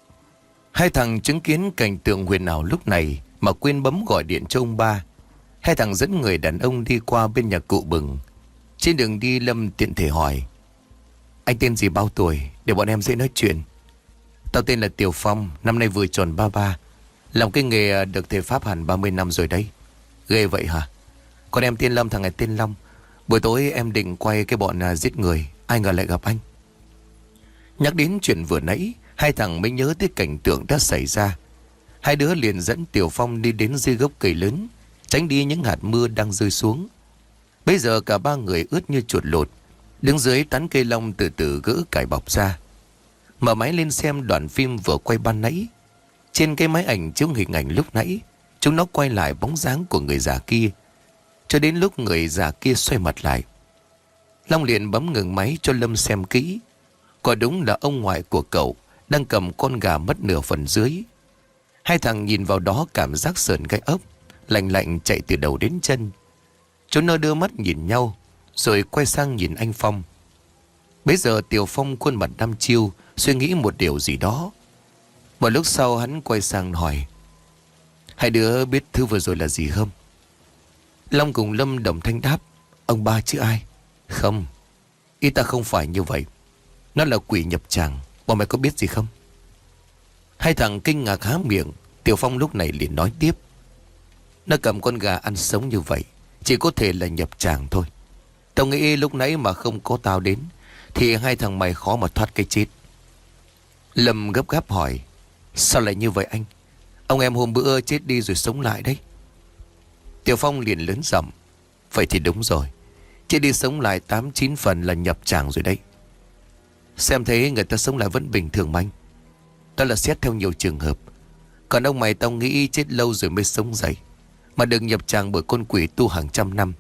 Hai thằng chứng kiến cảnh tượng huyền ảo lúc này mà quên bấm gọi điện cho ông ba. Hai thằng dẫn người đàn ông đi qua bên nhà cụ Bừng. Trên đường đi, Lâm tiện thể hỏi: Anh tên gì, bao tuổi, để bọn em dễ nói chuyện. Tao tên là Tiểu Phong, năm nay vừa tròn 33. Làm cái nghề được thầy pháp hẳn 30 năm rồi đấy. Ghê vậy hả? Còn em tên Lâm, thằng này tên Long. Buổi tối em định quay cái bọn giết người, ai ngờ lại gặp anh. Nhắc đến chuyện vừa nãy, hai thằng mới nhớ tới cảnh tượng đã xảy ra. Hai đứa liền dẫn Tiểu Phong đi đến dưới gốc cây lớn, tránh đi những hạt mưa đang rơi xuống. Bây giờ cả ba người ướt như chuột lột, đứng dưới tán cây long từ từ gỡ cải bọc ra. Mở máy lên xem đoạn phim vừa quay ban nãy. Trên cái máy ảnh chiếu hình ảnh lúc nãy, chúng nó quay lại bóng dáng của người già kia, cho đến lúc người già kia xoay mặt lại. Long liền bấm ngừng máy cho Lâm xem kỹ. Quả đúng là ông ngoại của cậu đang cầm con gà mất nửa phần dưới. Hai thằng nhìn vào đó cảm giác sởn gai ốc, lạnh lạnh chạy từ đầu đến chân. Chúng nó đưa mắt nhìn nhau, rồi quay sang nhìn anh Phong. Bây giờ Tiểu Phong khuôn mặt đăm chiêu, suy nghĩ một điều gì đó. Một lúc sau hắn quay sang hỏi: Hai đứa biết thứ vừa rồi là gì không? Long cùng Lâm đồng thanh đáp: Ông ba chứ ai. Không, ý ta không phải như vậy. Nó là quỷ nhập tràng. Bọn mày có biết gì không? Hai thằng kinh ngạc há miệng. Tiểu Phong lúc này liền nói tiếp: Nó cầm con gà ăn sống như vậy, chỉ có thể là nhập tràng thôi. Tao nghĩ lúc nãy mà không có tao đến thì hai thằng mày khó mà thoát cái chết. Lâm gấp gáp hỏi: Sao lại như vậy anh? Ông em hôm bữa chết đi rồi sống lại đấy. Tiểu Phong liền lớn giọng: Vậy thì đúng rồi, chết đi sống lại 8-9 phần là nhập tràng rồi đấy. Xem thế người ta sống lại vẫn bình thường mà anh. Đó là xét theo nhiều trường hợp. Còn ông mày tao nghĩ chết lâu rồi mới sống dậy, mà đừng nhập tràng bởi con quỷ tu hàng trăm năm.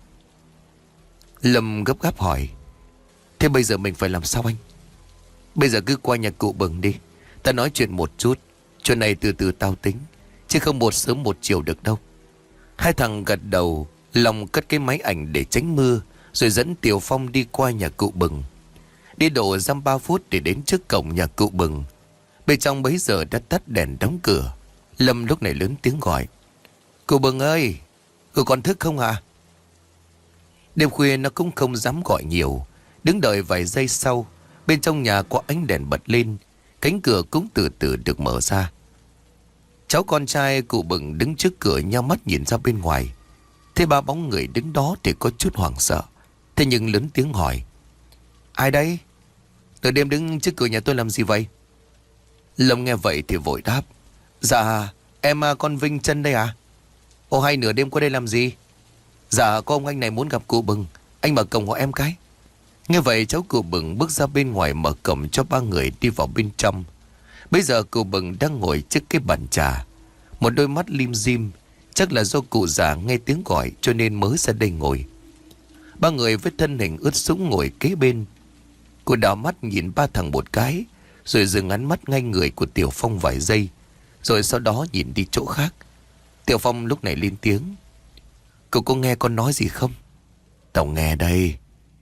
Lâm gấp gáp hỏi: Thế bây giờ mình phải làm sao anh? Bây giờ cứ qua nhà cụ Bừng đi. Ta nói chuyện một chút. Chuyện này từ từ tao tính, chứ không một sớm một chiều được đâu. Hai thằng gật đầu, lòng cất cái máy ảnh để tránh mưa, rồi dẫn Tiểu Phong đi qua nhà cụ Bừng. Đi độ dăm 3 phút để đến trước cổng nhà cụ Bừng. Bên trong bấy giờ đã tắt đèn đóng cửa. Lâm lúc này lớn tiếng gọi: "Cụ Bừng ơi, cụ còn thức không hả?" Đêm khuya nó cũng không dám gọi nhiều. Đứng đợi vài giây sau, bên trong nhà có ánh đèn bật lên, cánh cửa cũng từ từ được mở ra. Cháu con trai cụ Bừng đứng trước cửa nhao mắt nhìn ra bên ngoài. Thế ba bóng người đứng đó thì có chút hoảng sợ. Thế nhưng lớn tiếng hỏi: "Ai đấy? Từ đêm đứng trước cửa nhà tôi làm gì vậy?" Lâm nghe vậy thì vội đáp: "Dạ em con Vinh Trân đây à?" "Ồ, hay nửa đêm qua đây làm gì?" "Dạ có ông anh này muốn gặp cụ Bừng, anh mở cổng hộ em cái." Nghe vậy cháu cụ Bừng bước ra bên ngoài mở cổng cho ba người đi vào bên trong. Bây giờ cụ Bừng đang ngồi trước cái bàn trà, một đôi mắt lim dim. Chắc là do cụ già nghe tiếng gọi cho nên mới ra đây ngồi. Ba người với thân hình ướt sũng ngồi kế bên. Cụ đảo mắt nhìn ba thằng một cái, rồi dừng ánh mắt ngay người của Tiểu Phong vài giây, rồi sau đó nhìn đi chỗ khác. Tiểu Phong lúc này lên tiếng: "Cậu có nghe con nói gì không?" "Tao nghe đây."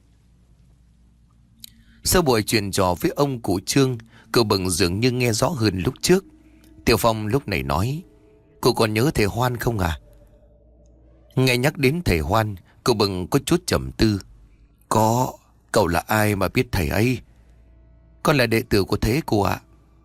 Sau buổi chuyện trò với ông cụ Trương, cụ Bừng dường như nghe rõ hơn lúc trước. Tiểu Phong lúc này nói: "Cụ còn nhớ thầy Hoan không à?" Nghe nhắc đến thầy Hoan, cụ Bừng có chút trầm tư. "Có, cậu là ai mà biết thầy ấy?" "Con là đệ tử của thế cụ ạ."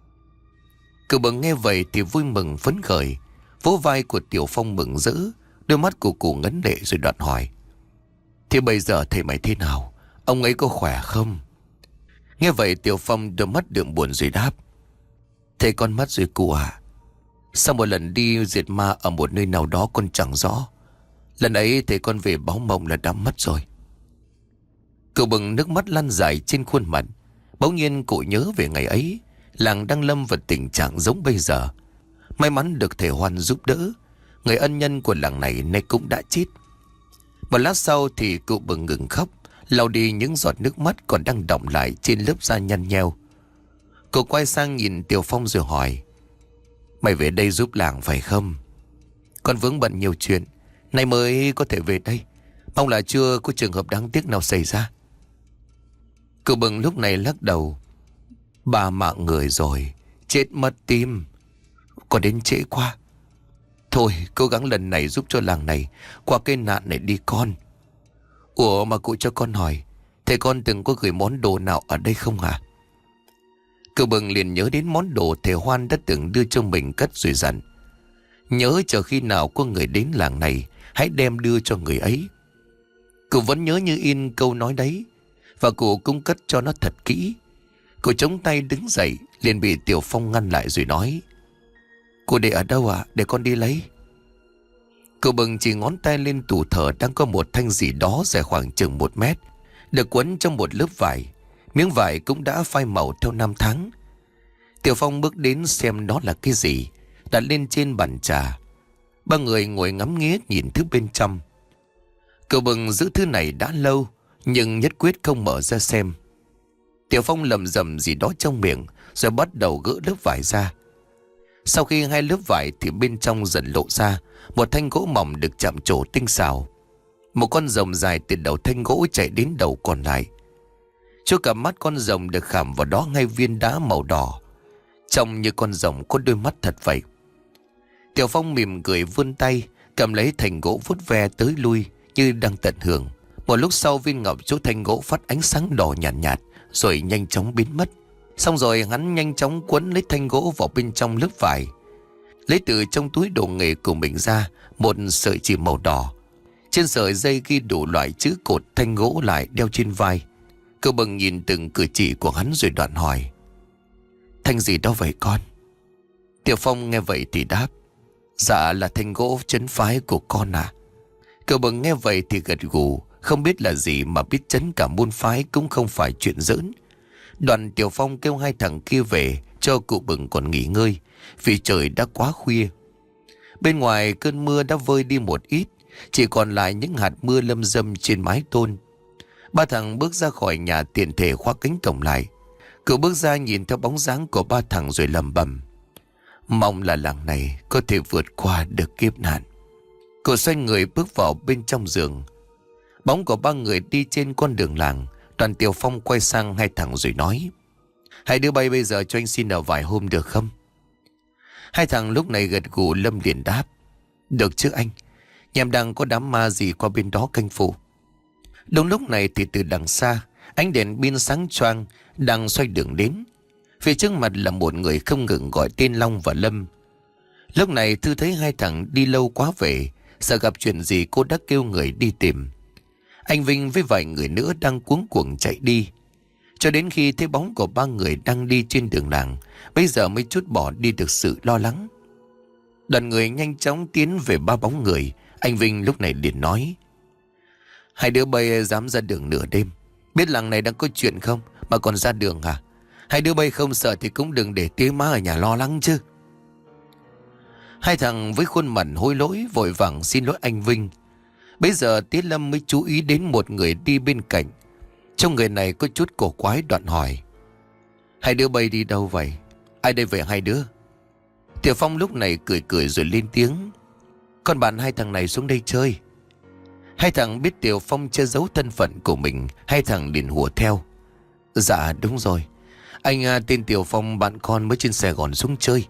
Cụ Bừng nghe vậy thì vui mừng phấn khởi, vỗ vai của Tiểu Phong mừng rỡ. Đôi mắt của cụ ngấn lệ rồi đoạn hỏi: "Thì bây giờ thầy mày thế nào? Ông ấy có khỏe không?" Nghe vậy Tiểu Phong đôi mắt đượm buồn rồi đáp: "Thầy con mất rồi cụ à. Sau một lần đi diệt ma ở một nơi nào đó con chẳng rõ. Lần ấy thầy con về báo mộng là đã mất rồi." Cụ Bừng nước mắt lăn dài trên khuôn mặt. Bỗng nhiên cụ nhớ về ngày ấy, làng đang lâm vào tình trạng giống bây giờ. May mắn được thầy Hoan giúp đỡ, người ân nhân của làng này nay cũng đã chết. Một lát sau thì cụ Bừng ngừng khóc, lau đi những giọt nước mắt còn đang đọng lại trên lớp da nhăn nheo. Cô quay sang nhìn Tiểu Phong rồi hỏi: "Mày về đây giúp làng phải không?" "Con vướng bận nhiều chuyện, nay mới có thể về đây. Mong là chưa có trường hợp đáng tiếc nào xảy ra." Cụ Bừng lúc này lắc đầu: "Ba mạng người rồi, chết mất tim. Có đến trễ quá. Thôi cố gắng lần này giúp cho làng này qua cái nạn này đi con." "Ủa mà cụ cho con hỏi, thầy con từng có gửi món đồ nào ở đây không hả?" Cụ Bừng liền nhớ đến món đồ thầy Hoan đã từng đưa cho mình cất rồi dặn: "Nhớ chờ khi nào có người đến làng này, hãy đem đưa cho người ấy." Cụ vẫn nhớ như in câu nói đấy, và cụ cũng cất cho nó thật kỹ. Cụ chống tay đứng dậy, liền bị Tiểu Phong ngăn lại rồi nói: "Cụ để ở đâu ạ? Để con đi lấy." Cụ Bừng chỉ ngón tay lên tủ thờ đang có một thanh gì đó dài khoảng chừng 1 mét, được quấn trong một lớp vải. Miếng vải cũng đã phai màu theo năm tháng. Tiểu Phong bước đến xem đó là cái gì, đặt lên trên bàn trà. Ba người ngồi ngắm nghía nhìn thứ bên trong. Cụ Bừng giữ thứ này đã lâu, nhưng nhất quyết không mở ra xem. Tiểu Phong lầm rầm gì đó trong miệng, rồi bắt đầu gỡ lớp vải ra. Sau khi hai lớp vải thì bên trong dần lộ ra một thanh gỗ mỏng được chạm trổ tinh xảo. Một con rồng dài từ đầu thanh gỗ chạy đến đầu còn lại. Chỗ cả mắt con rồng được khảm vào đó ngay viên đá màu đỏ, trông như con rồng có đôi mắt thật vậy. Tiểu Phong mỉm cười vươn tay cầm lấy thanh gỗ vuốt ve tới lui như đang tận hưởng. Một lúc sau viên ngọc chỗ thanh gỗ phát ánh sáng đỏ nhạt nhạt, rồi nhanh chóng biến mất. Xong rồi hắn nhanh chóng quấn lấy thanh gỗ vào bên trong lớp vải, lấy từ trong túi đồ nghề của mình ra một sợi chỉ màu đỏ. Trên sợi dây ghi đủ loại chữ cột thanh gỗ lại đeo trên vai. Cụ Bừng nhìn từng cử chỉ của hắn rồi đoạn hỏi: "Thanh gì đó vậy con?" Tiểu Phong nghe vậy thì đáp: "Dạ là thanh gỗ trấn phái của con à." Cụ Bừng nghe vậy thì gật gù, không biết là gì mà biết trấn cả môn phái cũng không phải chuyện giỡn. Đoàn Tiểu Phong kêu hai thằng kia về cho cụ Bừng còn nghỉ ngơi, vì trời đã quá khuya. Bên ngoài cơn mưa đã vơi đi một ít, chỉ còn lại những hạt mưa lâm râm trên mái tôn. Ba thằng bước ra khỏi nhà tiện thể khóa cánh cổng lại. Cậu bước ra nhìn theo bóng dáng của ba thằng rồi lẩm bẩm: mong là làng này có thể vượt qua được kiếp nạn. Cậu xoay người bước vào bên trong giường. Bóng của ba người đi trên con đường làng. Đoàn Tiểu Phong quay sang hai thằng rồi nói: hai đứa bay bây giờ cho anh xin ở vài hôm được không? Hai thằng lúc này gật gù. Lâm liền đáp: được chứ anh. Nhà em đang có đám ma gì qua bên đó canh phủ. Đúng lúc này thì từ đằng xa, ánh đèn pin sáng choang đang xoay đường đến. Phía trước mặt là một người không ngừng gọi tên Long và Lâm. Lúc này Thư thấy hai thằng đi lâu quá về, sợ gặp chuyện gì cô đã kêu người đi tìm. Anh Vinh với vài người nữa đang cuống cuồng chạy đi, cho đến khi thấy bóng của ba người đang đi trên đường làng, bây giờ mới trút bỏ đi được sự lo lắng. Đoàn người nhanh chóng tiến về ba bóng người. Anh Vinh lúc này liền nói: hai đứa bay dám ra đường nửa đêm, biết làng này đang có chuyện không mà còn ra đường à? Hai đứa bay không sợ thì cũng đừng để tía má ở nhà lo lắng chứ. Hai thằng với khuôn mặt hối lỗi vội vàng xin lỗi anh Vinh. Bây giờ tía Lâm mới chú ý đến một người đi bên cạnh. Trong người này có chút cổ quái, đoạn hỏi: hai đứa bay đi đâu vậy? Ai đây về hai đứa? Tiểu Phong lúc này cười cười rồi lên tiếng: con bạn hai thằng này xuống đây chơi. Hai thằng biết Tiểu Phong che giấu thân phận của mình, hai thằng liền hùa theo: dạ đúng rồi, anh tên Tiểu Phong, bạn con mới trên Sài Gòn xuống chơi.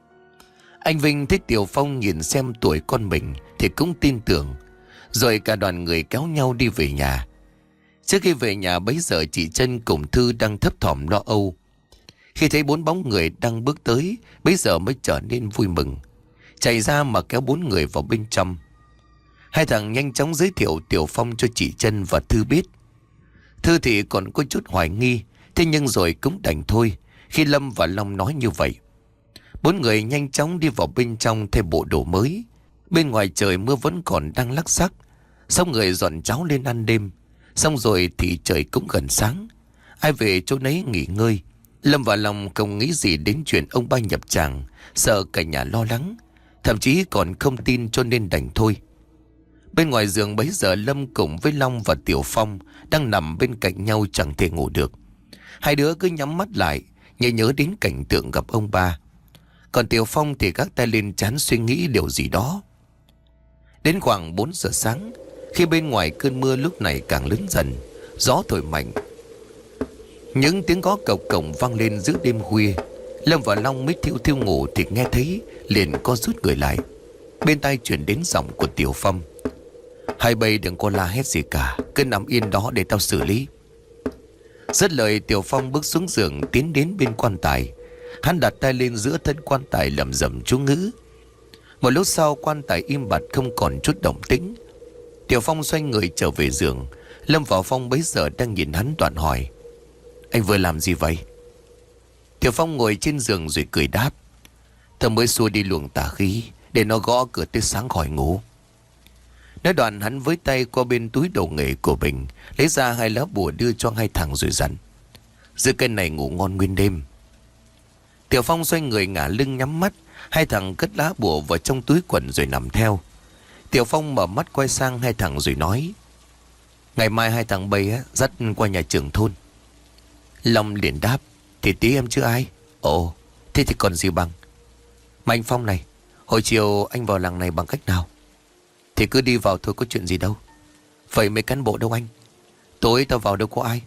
Anh Vinh thấy Tiểu Phong nhìn xem tuổi con mình thì cũng tin tưởng. Rồi cả đoàn người kéo nhau đi về nhà. Trước khi về nhà bấy giờ chị Trân cùng Thư đang thấp thỏm lo âu. Khi thấy bốn bóng người đang bước tới, bấy giờ mới trở nên vui mừng, chạy ra mà kéo bốn người vào bên trong. Hai thằng nhanh chóng giới thiệu Tiểu Phong cho chị Trân và Thư biết. Thư thì còn có chút hoài nghi, thế nhưng rồi cũng đành thôi khi Lâm và Long nói như vậy. Bốn người nhanh chóng đi vào bên trong thay bộ đồ mới. Bên ngoài trời mưa vẫn còn đang lắc xắc. Xong người dọn cháo lên ăn đêm. Xong rồi thì trời cũng gần sáng, ai về chỗ nấy nghỉ ngơi. Lâm và Long không nghĩ gì đến chuyện ông ba nhập tràng, sợ cả nhà lo lắng, thậm chí còn không tin cho nên đành thôi. Bên ngoài giường bấy giờ Lâm cùng với Long và Tiểu Phong đang nằm bên cạnh nhau chẳng thể ngủ được. Hai đứa cứ nhắm mắt lại, nhớ đến cảnh tượng gặp ông ba. Còn Tiểu Phong thì gác tay lên trán suy nghĩ điều gì đó. Đến khoảng 4 giờ sáng, khi bên ngoài cơn mưa lúc này càng lớn dần, gió thổi mạnh, những tiếng gõ cộc cổng vang lên giữa đêm khuya. Lâm và Long mới thiêu thiêu ngủ thì nghe thấy, liền co rút người lại. Bên tai chuyển đến giọng của Tiểu Phong: hai bay đừng có la hét gì cả, cứ nằm yên đó để tao xử lý. Dứt lời, Tiểu Phong bước xuống giường tiến đến bên quan tài. Hắn đặt tay lên giữa thân quan tài lẩm rẩm chú ngữ. Một lúc sau quan tài im bặt không còn chút động tĩnh. Tiểu Phong xoay người trở về giường. Lâm Bảo Phong bấy giờ đang nhìn hắn đoạn hỏi: anh vừa làm gì vậy? Tiểu Phong ngồi trên giường rồi cười đáp: tao mới xua đi luồng tà khí để nó gõ cửa tới sáng khỏi ngủ. Nói đoạn hắn với tay qua bên túi đồ nghề của mình, lấy ra 2 lá bùa đưa cho hai thằng rồi dặn: giữ cái này ngủ ngon nguyên đêm. Tiểu Phong xoay người ngả lưng nhắm mắt. Hai thằng cất lá bùa vào trong túi quần rồi nằm theo. Tiểu Phong mở mắt quay sang hai thằng rồi nói: ngày mai hai thằng bay dắt qua nhà trưởng thôn. Long liền đáp: thì tí em chứ ai. Ồ, thế thì còn gì bằng. Mà anh Phong này, hồi chiều anh vào làng này bằng cách nào? Thì cứ đi vào thôi, có chuyện gì đâu. Vậy mấy cán bộ đâu anh? Tối tao vào đâu có ai.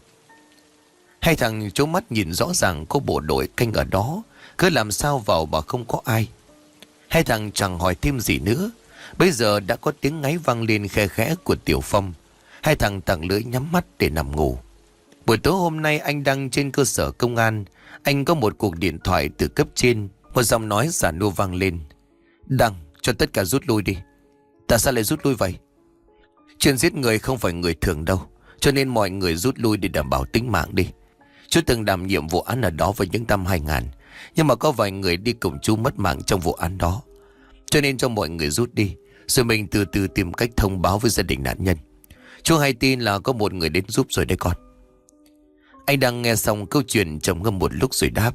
Hai thằng trố mắt nhìn rõ ràng có bộ đội canh ở đó, cứ làm sao vào mà không có ai. Hai thằng chẳng hỏi thêm gì nữa. Bây giờ đã có tiếng ngáy vang lên khe khẽ của Tiểu Phong. Hai thằng tặng lưỡi nhắm mắt để nằm ngủ. Buổi tối hôm nay anh đang trên cơ sở công an. Anh có một cuộc điện thoại từ cấp trên. Một giọng nói già nua vang lên: Đăng, cho tất cả rút lui đi. Tại sao lại rút lui vậy? Chuyện giết người không phải người thường đâu, cho nên mọi người rút lui để đảm bảo tính mạng đi. Chú từng đảm nhiệm vụ án ở đó vào những năm 2000, nhưng mà có vài người đi cùng chú mất mạng trong vụ án đó. Cho nên cho mọi người rút đi, rồi mình từ từ tìm cách thông báo với gia đình nạn nhân. Chú hay tin là có một người đến giúp rồi đấy con. Anh đang nghe xong câu chuyện trầm ngâm một lúc rồi đáp: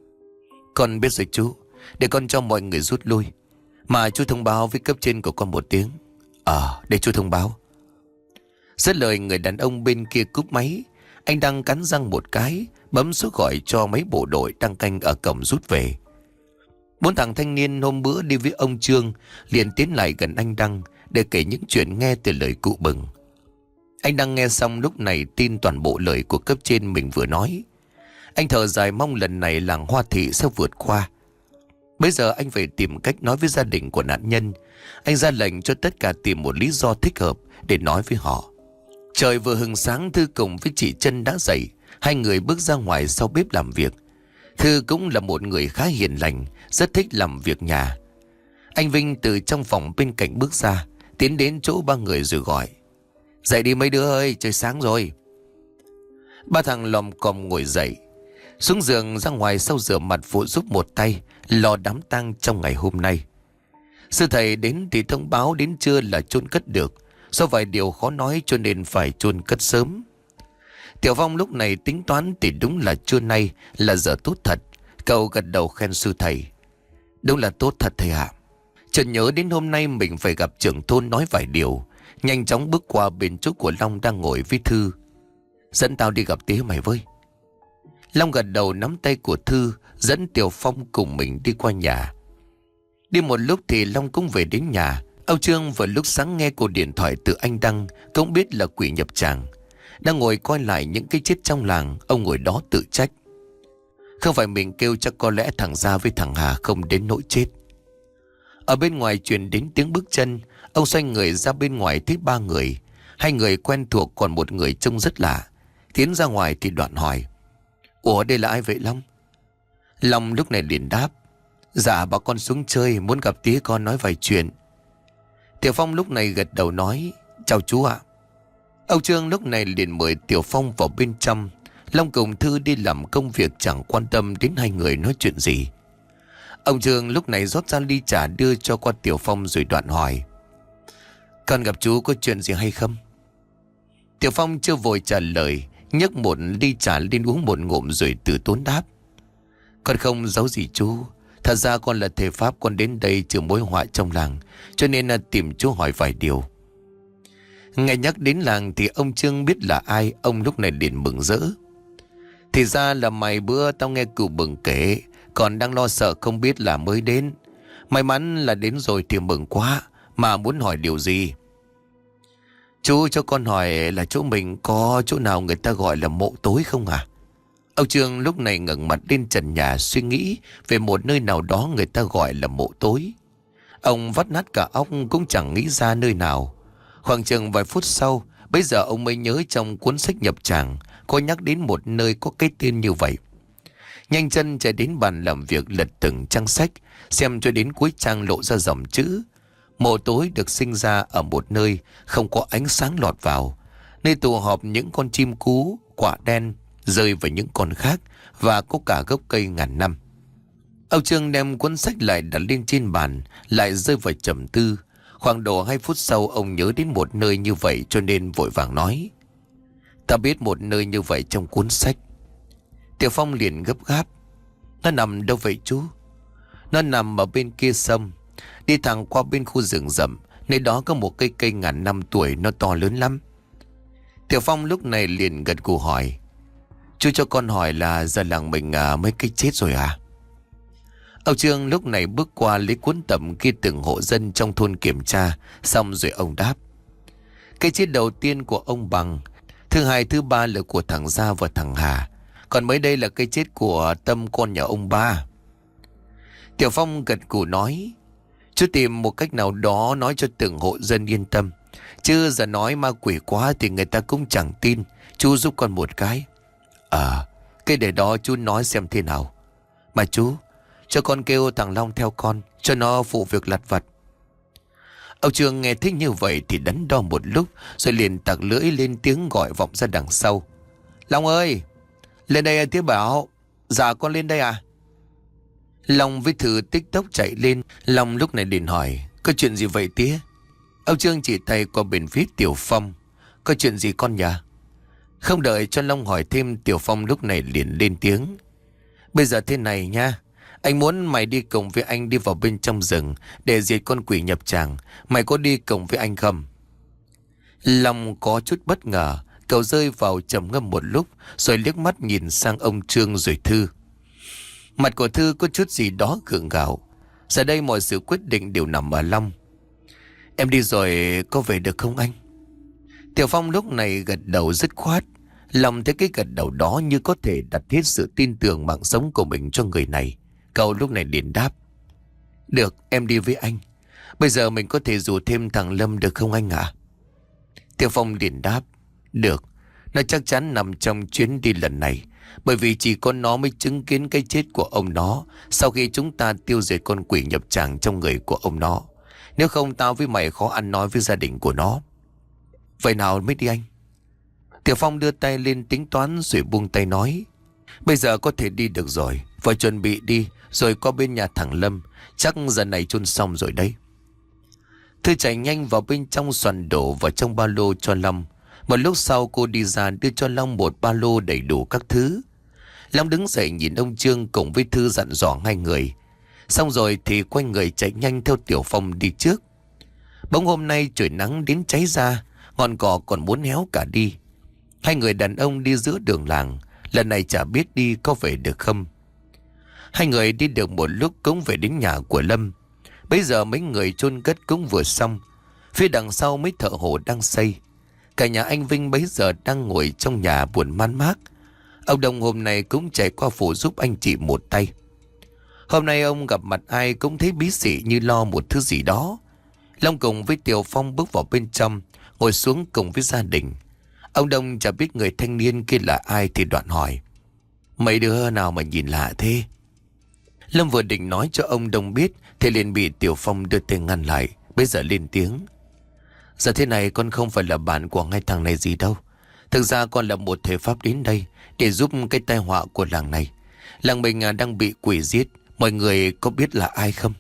Con biết rồi chú, để con cho mọi người rút lui. Mà chú thông báo với cấp trên của con một tiếng. Để chú thông báo. Dứt lời, người đàn ông bên kia cúp máy. Anh Đăng cắn răng một cái, bấm số gọi cho mấy bộ đội đang canh ở cổng rút về. 4 thằng thanh niên hôm bữa đi với ông Trương liền tiến lại gần anh Đăng để kể những chuyện nghe từ lời cụ Bừng. Anh Đăng nghe xong lúc này tin toàn bộ lời của cấp trên mình vừa nói. Anh thở dài mong lần này làng Hoa Thị sẽ vượt qua. Bây giờ anh phải tìm cách nói với gia đình của nạn nhân. Anh ra lệnh cho tất cả tìm một lý do thích hợp để nói với họ. Trời vừa hừng sáng, Thư cùng với chị Trân đã dậy. Hai người bước ra ngoài sau bếp làm việc. Thư cũng là một người khá hiền lành, rất thích làm việc nhà. Anh Vinh từ trong phòng bên cạnh bước ra, tiến đến chỗ ba người rồi gọi: "Dậy đi mấy đứa ơi, trời sáng rồi." Ba thằng lòm còm ngồi dậy, xuống giường ra ngoài sau rửa mặt phụ giúp một tay lo đám tang trong ngày hôm nay. Sư thầy đến thì thông báo đến trưa là chôn cất được, do vài điều khó nói cho nên phải chôn cất sớm. Tiểu Phong lúc này tính toán thì đúng là trưa nay là giờ tốt thật. Cậu gật đầu khen sư thầy: "Đúng là tốt thật thầy ạ." Chợt nhớ đến hôm nay mình phải gặp trưởng thôn nói vài điều, nhanh chóng bước qua bên chỗ của Long đang ngồi với Thư: "Dẫn tao đi gặp tía mày với." Long gật đầu nắm tay của Thư, dẫn Tiểu Phong cùng mình đi qua nhà. Đi một lúc thì Long cũng về đến nhà. Âu Trương vừa lúc sáng nghe cuộc điện thoại từ anh Đăng, cũng biết là quỷ nhập tràng. Đang ngồi coi lại những cái chết trong làng, ông ngồi đó tự trách: "Không phải mình kêu chắc có lẽ thằng Gia với thằng Hà không đến nỗi chết." Ở bên ngoài truyền đến tiếng bước chân. Ông xoay người ra bên ngoài thấy ba người. Hai người quen thuộc, còn một người trông rất lạ. Tiến ra ngoài thì đoạn hỏi: "Ủa, đây là ai vậy Long?" Long lúc này liền đáp: "Dạ, bà con xuống chơi, muốn gặp tía con nói vài chuyện." Tiểu Phong lúc này gật đầu nói: "Chào chú ạ." Âu Trương lúc này liền mời Tiểu Phong vào bên trong. Long cùng Thư đi làm công việc, chẳng quan tâm đến hai người nói chuyện gì. Ông Trương lúc này rót ra ly trà đưa cho qua Tiểu Phong rồi đoạn hỏi: "Con gặp chú có chuyện gì hay không?" Tiểu Phong chưa vội trả lời, nhấc một ly trà lên uống một ngụm rồi từ tốn đáp: "Con không giấu gì chú. Thật ra con là thầy Pháp, con đến đây trừ mối họa trong làng, cho nên là tìm chú hỏi vài điều." Nghe nhắc đến làng thì ông Trương biết là ai, ông lúc này liền mừng rỡ: "Thì ra là mày, bữa tao nghe cụ Bừng kể, còn đang lo sợ không biết là mới đến. May mắn là đến rồi thì mừng quá, mà muốn hỏi điều gì?" "Chú cho con hỏi là chỗ mình có chỗ nào người ta gọi là mộ tối không à?" Ông Trương lúc này ngẩng mặt lên trần nhà suy nghĩ về một nơi nào đó người ta gọi là mộ tối. Ông vắt nát cả óc cũng chẳng nghĩ ra nơi nào. Khoảng chừng vài phút sau, bây giờ ông mới nhớ trong cuốn sách nhập tràng có nhắc đến một nơi có cái tên như vậy. Nhanh chân chạy đến bàn làm việc, lật từng trang sách, xem cho đến cuối trang lộ ra dòng chữ: "Mộ tối được sinh ra ở một nơi không có ánh sáng lọt vào, nơi tụ họp những con chim cú, quả đen, rơi vào những con khác, và có cả gốc cây ngàn năm." Âu Trương đem cuốn sách lại đặt lên trên bàn, lại rơi vào trầm tư. Khoảng độ 2 phút sau, ông nhớ đến một nơi như vậy cho nên vội vàng nói: "Ta biết một nơi như vậy trong cuốn sách." Tiểu Phong liền gấp gáp: "Nó nằm đâu vậy chú?" "Nó nằm ở bên kia sông, đi thẳng qua bên khu rừng rậm, nơi đó có một cây cây ngàn năm tuổi, nó to lớn lắm." Tiểu Phong lúc này liền gật gù hỏi: "Chú cho con hỏi là giờ làng mình mấy cái chết rồi à?" Âu Trương lúc này bước qua lấy cuốn tập ghi từng hộ dân trong thôn kiểm tra, xong rồi ông đáp: "Cái chết đầu tiên của ông Bằng, thứ hai thứ ba là của thằng Gia và thằng Hà, còn mới đây là cái chết của Tâm, con nhà ông ba." Tiểu Phong gật gù nói: "Chú tìm một cách nào đó nói cho từng hộ dân yên tâm, chứ giờ nói ma quỷ quá thì người ta cũng chẳng tin. Chú giúp con một cái." Cái để đó chú nói xem thế nào. Mà chú, cho con kêu thằng Long theo con, cho nó phụ việc lặt vặt." Ông Trường nghe thích như vậy thì đắn đo một lúc, rồi liền tặc lưỡi lên tiếng gọi vọng ra đằng sau: "Long ơi, lên đây tía bảo." "Dạ con lên đây à?" Long với Thư tích tốc chạy lên. Long lúc này liền hỏi: "Có chuyện gì vậy tía?" Ông Trương chỉ tay qua bên phía Tiểu Phong: "Có chuyện gì con nhỉ?" Không đợi cho Long hỏi thêm, Tiểu Phong lúc này liền lên tiếng: "Bây giờ thế này nha, anh muốn mày đi cùng với anh đi vào bên trong rừng để diệt con quỷ nhập tràng. Mày có đi cùng với anh không?" Long có chút bất ngờ, Cậu rơi vào trầm ngâm một lúc, rồi liếc mắt nhìn sang ông Trương rồi Thư. Mặt của Thư có chút gì đó gượng gạo. Giờ đây mọi sự quyết định đều nằm ở Long. Em đi rồi có về được không anh? Tiểu Phong lúc này gật đầu dứt khoát. Long thấy cái gật đầu đó như có thể đặt hết sự tin tưởng mạng sống của mình cho người này. Cậu lúc này liền đáp. Được, em đi với anh. Bây giờ mình có thể rủ thêm thằng Lâm được không anh ạ? Tiểu Phong liền đáp. Được, nó chắc chắn nằm trong chuyến đi lần này. Bởi vì chỉ có nó mới chứng kiến cái chết của ông nó sau khi chúng ta tiêu diệt con quỷ nhập tràng trong người của ông nó. Nếu không tao với mày khó ăn nói với gia đình của nó. Vậy nào mới đi anh? Tiểu Phong đưa tay lên tính toán rồi buông tay nói. Bây giờ có thể đi được rồi. Phải chuẩn bị đi rồi qua bên nhà thằng Lâm. Chắc giờ này chôn xong rồi đấy. Thư chạy nhanh vào bên trong xoàn đổ vào trong ba lô cho Long. Một lúc sau cô đi ra đưa cho Long một ba lô đầy đủ các thứ. Long đứng dậy nhìn ông Trương cùng với Thư dặn dò hai người. Xong rồi thì quay người chạy nhanh theo Tiểu Phong đi trước. Bỗng hôm nay trời nắng đến cháy ra, ngọn cỏ còn muốn héo cả đi. Hai người đàn ông đi giữa đường làng, lần này chả biết đi có về được không. Hai người đi được một lúc cũng về đến nhà của Lâm. Bây giờ mấy người chôn cất cũng vừa xong. Phía đằng sau mấy thợ hồ đang xây. Cả nhà anh Vinh bấy giờ đang ngồi trong nhà buồn man mác. Ông Đồng hôm nay cũng chạy qua phủ giúp anh chị một tay. Hôm nay ông gặp mặt ai cũng thấy bí xị như lo một thứ gì đó. Long cùng với Tiểu Phong bước vào bên trong, ngồi xuống cùng với gia đình. Ông Đông chả biết người thanh niên kia là ai thì đoạn hỏi. Mấy đứa nào mà nhìn lạ thế? Lâm vừa định nói cho ông Đông biết thì liền bị Tiểu Phong đưa tay ngăn lại. Bây giờ lên tiếng. Giờ thế này con không phải là bạn của hai thằng này gì đâu. Thực ra con là một thể pháp đến đây để giúp cái tai họa của làng này. Làng mình đang bị quỷ giết. Mọi người có biết là ai không?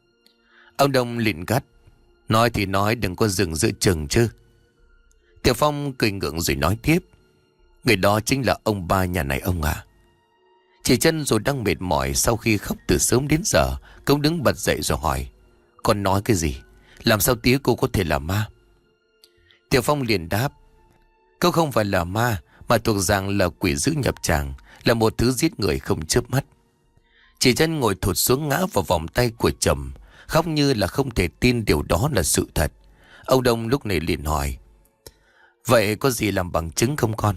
Ông Đông liền gắt. Nói thì nói, đừng có dừng giữa chừng chứ. Tiểu Phong cười ngượng rồi nói tiếp. Người đó chính là ông ba nhà này ông à. Chị Chân rồi đang mệt mỏi sau khi khóc từ sớm đến giờ, cũng đứng bật dậy rồi hỏi. Con nói cái gì? Làm sao tía cô có thể là ma? Tiểu Phong liền đáp. Cô không phải là ma, mà thuộc dạng là quỷ dữ nhập tràng, là một thứ giết người không chớp mắt. Chị Chân ngồi thụt xuống ngã vào vòng tay của chồng, khóc như là không thể tin điều đó là sự thật. Ông Đông lúc này liền hỏi. Vậy có gì làm bằng chứng không con?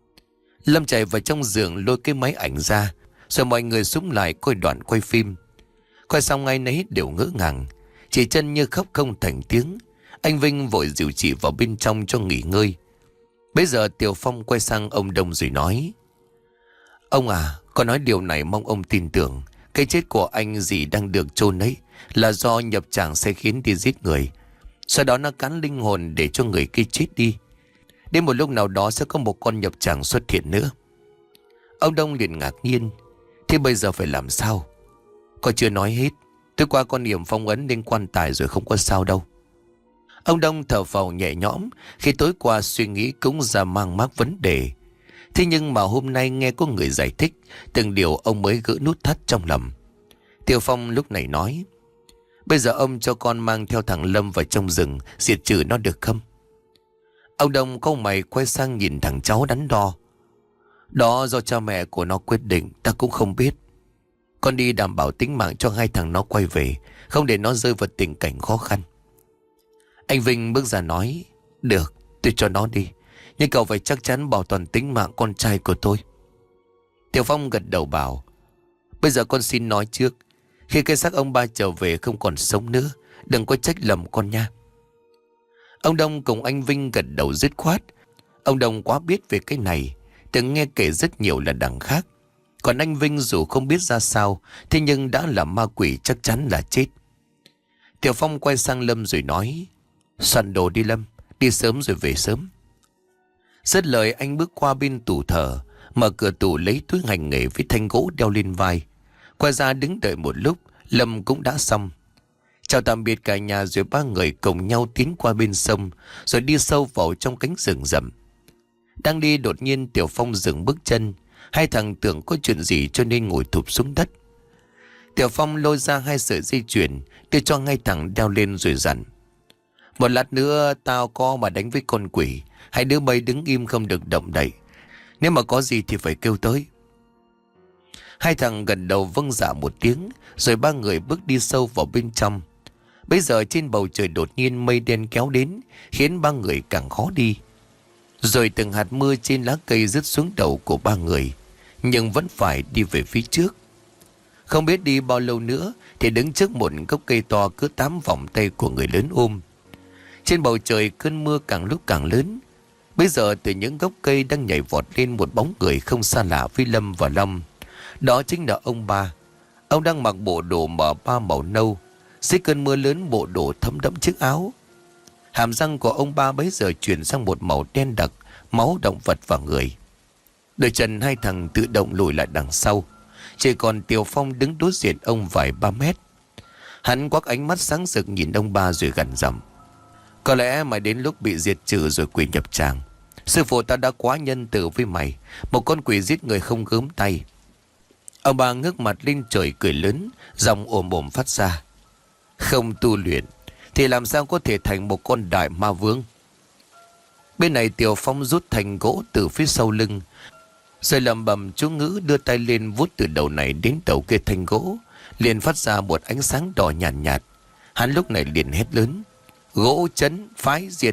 Lâm chạy vào trong giường lôi cái máy ảnh ra, rồi mọi người xúm lại coi đoạn quay phim. Quay xong ai nấy đều ngỡ ngàng. Chị Chân như khóc không thành tiếng. Anh Vinh vội dìu chị vào bên trong cho nghỉ ngơi. Bây giờ Tiểu Phong quay sang ông Đông rồi nói. Ông à, con nói điều này mong ông tin tưởng. Cái chết của anh dì đang được chôn ấy là do nhập tràng sẽ khiến đi giết người. Sau đó nó cắn linh hồn để cho người kia chết đi. Đến một lúc nào đó sẽ có một con nhập tràng xuất hiện nữa. Ông Đông liền ngạc nhiên. Thế bây giờ phải làm sao? Con chưa nói hết. Tôi qua con niệm phong ấn lên quan tài rồi, không có sao đâu. Ông Đông thở phào nhẹ nhõm khi tối qua suy nghĩ cũng ra mang mác vấn đề. Thế nhưng mà hôm nay nghe có người giải thích từng điều, ông mới gỡ nút thắt trong lòng. Tiểu Phong lúc này nói. Bây giờ ông cho con mang theo thằng Lâm vào trong rừng diệt trừ nó được không? Ông Đông câu mày quay sang nhìn thằng cháu đắn đo. Đó do cha mẹ của nó quyết định, ta cũng không biết. Con đi đảm bảo tính mạng cho hai thằng nó quay về, không để nó rơi vào tình cảnh khó khăn. Anh Vinh bước ra nói. Được, tôi cho nó đi, nhưng cậu phải chắc chắn bảo toàn tính mạng con trai của tôi. Tiểu Phong gật đầu bảo. Bây giờ con xin nói trước, khi cái xác ông ba trở về không còn sống nữa, đừng có trách lầm con nha. Ông Đông cùng anh Vinh gật đầu dứt khoát. Ông Đông quá biết về cái này, từng nghe kể rất nhiều là đằng khác. Còn anh Vinh dù không biết ra sao, thế nhưng đã là ma quỷ chắc chắn là chết. Tiểu Phong quay sang Lâm rồi nói. Soạn đồ đi Lâm, đi sớm rồi về sớm. Dứt lời anh bước qua bên tủ thờ, mở cửa tủ lấy túi hành nghề với thanh gỗ đeo lên vai. Qua ra đứng đợi một lúc, Lâm cũng đã xong. Chào tạm biệt cả nhà rồi ba người cùng nhau tiến qua bên sông, rồi đi sâu vào trong cánh rừng rậm. Đang đi đột nhiên Tiểu Phong dừng bước chân. Hai thằng tưởng có chuyện gì cho nên ngồi thụp xuống đất. Tiểu Phong lôi ra hai sợi dây chuyền, đưa cho ngay thằng đeo lên rồi dặn. Một lát nữa tao có mà đánh với con quỷ, Hai đứa bay đứng im không được động đậy. Nếu mà có gì thì phải kêu tới. Hai thằng gật đầu vâng dạ một tiếng, rồi ba người bước đi sâu vào bên trong. Bây giờ trên bầu trời đột nhiên mây đen kéo đến, khiến ba người càng khó đi. Rồi từng hạt mưa trên lá cây rớt xuống đầu của ba người, nhưng vẫn phải đi về phía trước. Không biết đi bao lâu nữa thì đứng trước một gốc cây to cứ 8 vòng tay của người lớn ôm. Trên bầu trời cơn mưa càng lúc càng lớn. Bây giờ từ những gốc cây đang nhảy vọt lên một bóng người không xa lạ với Lâm và Long. Đó chính là ông ba. Ông đang mặc bộ đồ M3 màu nâu. Dưới cơn mưa lớn bộ đồ thấm đẫm chiếc áo. Hàm răng của ông ba bấy giờ chuyển sang một màu đen đặc, máu động vật và người. Đôi chân hai thằng tự động lùi lại đằng sau. Chỉ còn Tiều Phong đứng đối diện ông vài 3 mét. Hắn quắc ánh mắt sáng rực nhìn ông ba rồi gằn giọng: có lẽ mày đến lúc bị diệt trừ rồi quỷ nhập tràng. Sư phụ ta đã quá nhân từ với mày, một con quỷ giết người không gớm tay. Ông ba ngước mặt lên trời cười lớn, giọng ồm ồm phát ra: không tu luyện thì làm sao có thể thành một con đại ma vương. Bên này Tiều Phong rút thành gỗ từ phía sau lưng, rồi lẩm bẩm chú ngữ, đưa tay lên vuốt từ đầu này đến đầu kia thanh gỗ, liền phát ra một ánh sáng đỏ nhàn nhạt. Hắn lúc này liền hét lớn: gỗ chấn phái diệt.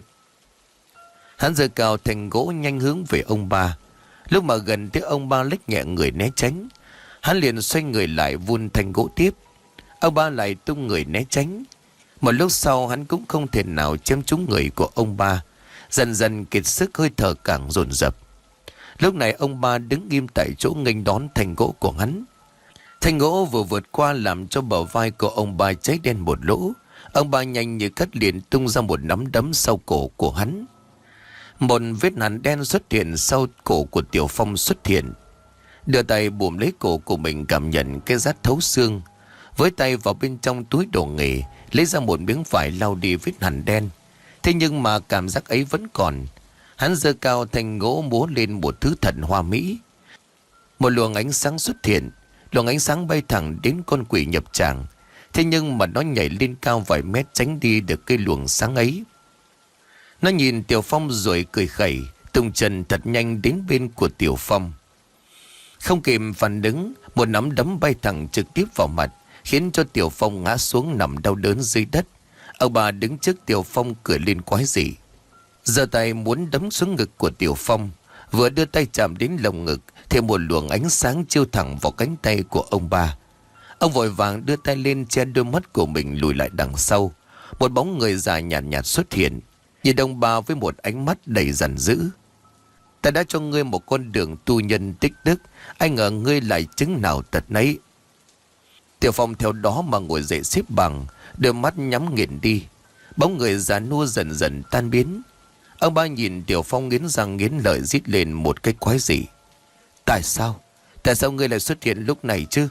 Hắn giơ cao thành gỗ nhanh hướng về ông ba. Lúc mà gần tới ông ba lách nhẹ người né tránh, hắn liền xoay người lại vun thành gỗ tiếp. Ông ba lại tung người né tránh. Một lúc sau hắn cũng không thể nào chém trúng người của ông ba. Dần dần kiệt sức, hơi thở càng dồn dập. Lúc này ông ba đứng im tại chỗ nghênh đón thành gỗ của hắn. Thành gỗ vừa vượt qua làm cho bờ vai của ông ba cháy đen một lỗ. Ông ba nhanh như cắt liền tung ra một nắm đấm sau cổ của hắn. Một vết hằn đen xuất hiện sau cổ của Tiểu Phong xuất hiện. Đưa tay bùm lấy cổ của mình, cảm nhận cái rát thấu xương. Với tay vào bên trong túi đồ nghề, lấy ra một miếng vải lau đi vết hằn đen. Thế nhưng mà cảm giác ấy vẫn còn. Hắn giơ cao thành gỗ múa lên một thứ thần hoa mỹ. Một luồng ánh sáng xuất hiện. Luồng ánh sáng bay thẳng đến con quỷ nhập tràng. Thế nhưng mà nó nhảy lên cao vài mét tránh đi được cái luồng sáng ấy. Nó nhìn Tiểu Phong rồi cười khẩy, tung chân thật nhanh đến bên của Tiểu Phong. Không kịp phản ứng, một nắm đấm bay thẳng trực tiếp vào mặt, khiến cho Tiểu Phong ngã xuống nằm đau đớn dưới đất. Ông bà đứng trước Tiểu Phong cười lên quái dị, giơ tay muốn đấm xuống ngực của Tiểu Phong. Vừa đưa tay chạm đến lồng ngực thì một luồng ánh sáng chiếu thẳng vào cánh tay của ông ba. Ông vội vàng đưa tay lên che đôi mắt của mình lùi lại đằng sau. Một bóng người già nhàn nhạt xuất hiện, nhìn ông ba với một ánh mắt đầy giận dữ. Ta đã cho ngươi một con đường tu nhân tích đức, ai ngờ ngươi lại chứng nào tật nấy. Tiểu Phong theo đó mà ngồi dậy xếp bằng, đôi mắt nhắm nghiền đi. Bóng người già nua dần dần tan biến. Ông ba nhìn Tiểu Phong nghiến răng nghiến lợi rít lên một cái quái dị: tại sao? Tại sao ngươi lại xuất hiện lúc này chứ?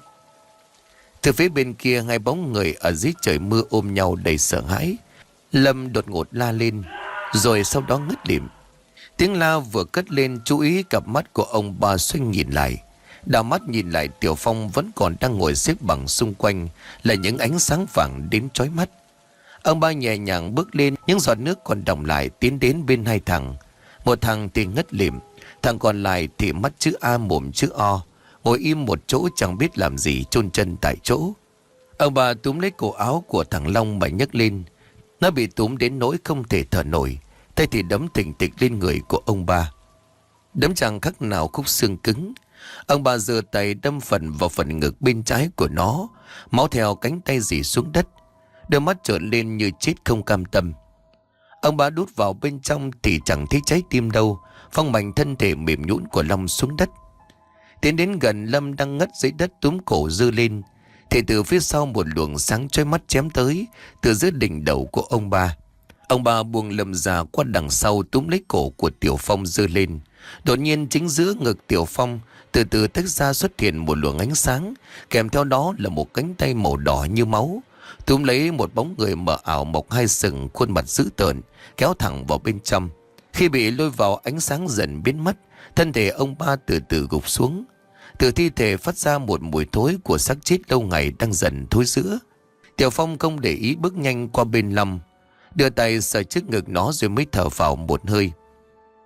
Từ phía bên kia, hai bóng người ở dưới trời mưa ôm nhau đầy sợ hãi. Lâm đột ngột la lên, rồi sau đó ngất lịm. Tiếng la vừa cất lên, chú ý cặp mắt của ông ba xoay nhìn lại. Đảo mắt nhìn lại Tiểu Phong vẫn còn đang ngồi xếp bằng, xung quanh là những ánh sáng vàng đến chói mắt. Ông ba nhẹ nhàng bước lên, những giọt nước còn đọng lại tiến đến bên hai thằng. Một thằng thì ngất lịm, thằng còn lại thì mắt chữ A mồm chữ O, ngồi im một chỗ chẳng biết làm gì, chôn chân tại chỗ. Ông bà túm lấy cổ áo của thằng Long mà nhấc lên. Nó bị túm đến nỗi không thể thở nổi, tay thì đấm thình thịch lên người của ông ba. Đấm chẳng khác nào khúc xương cứng. Ông ba giơ tay đâm phần vào phần ngực bên trái của nó, máu theo cánh tay rỉ xuống đất. Đôi mắt trợn lên như chết không cam tâm. Ông ba đút vào bên trong thì chẳng thấy trái tim đâu, phong mạnh thân thể mềm nhũn của Long xuống đất. Tiến đến gần Lâm đang ngất dưới đất túm cổ giơ lên, thì từ phía sau một luồng sáng chói mắt chém tới từ dưới đỉnh đầu của ông ba. Ông ba buông Lâm ra qua đằng sau túm lấy cổ của Tiểu Phong giơ lên. Đột nhiên chính giữa ngực Tiểu Phong từ từ tách ra xuất hiện một luồng ánh sáng, kèm theo đó là một cánh tay màu đỏ như máu túm lấy một bóng người mờ ảo mọc hai sừng, khuôn mặt dữ tợn, kéo thẳng vào bên trong. Khi bị lôi vào, ánh sáng dần biến mất, thân thể ông ba từ từ gục xuống. Từ thi thể phát ra một mùi thối của xác chết lâu ngày đang dần thối rữa. Tiểu Phong không để ý bước nhanh qua bên Lâm, đưa tay sờ trước ngực nó rồi mới thở vào một hơi.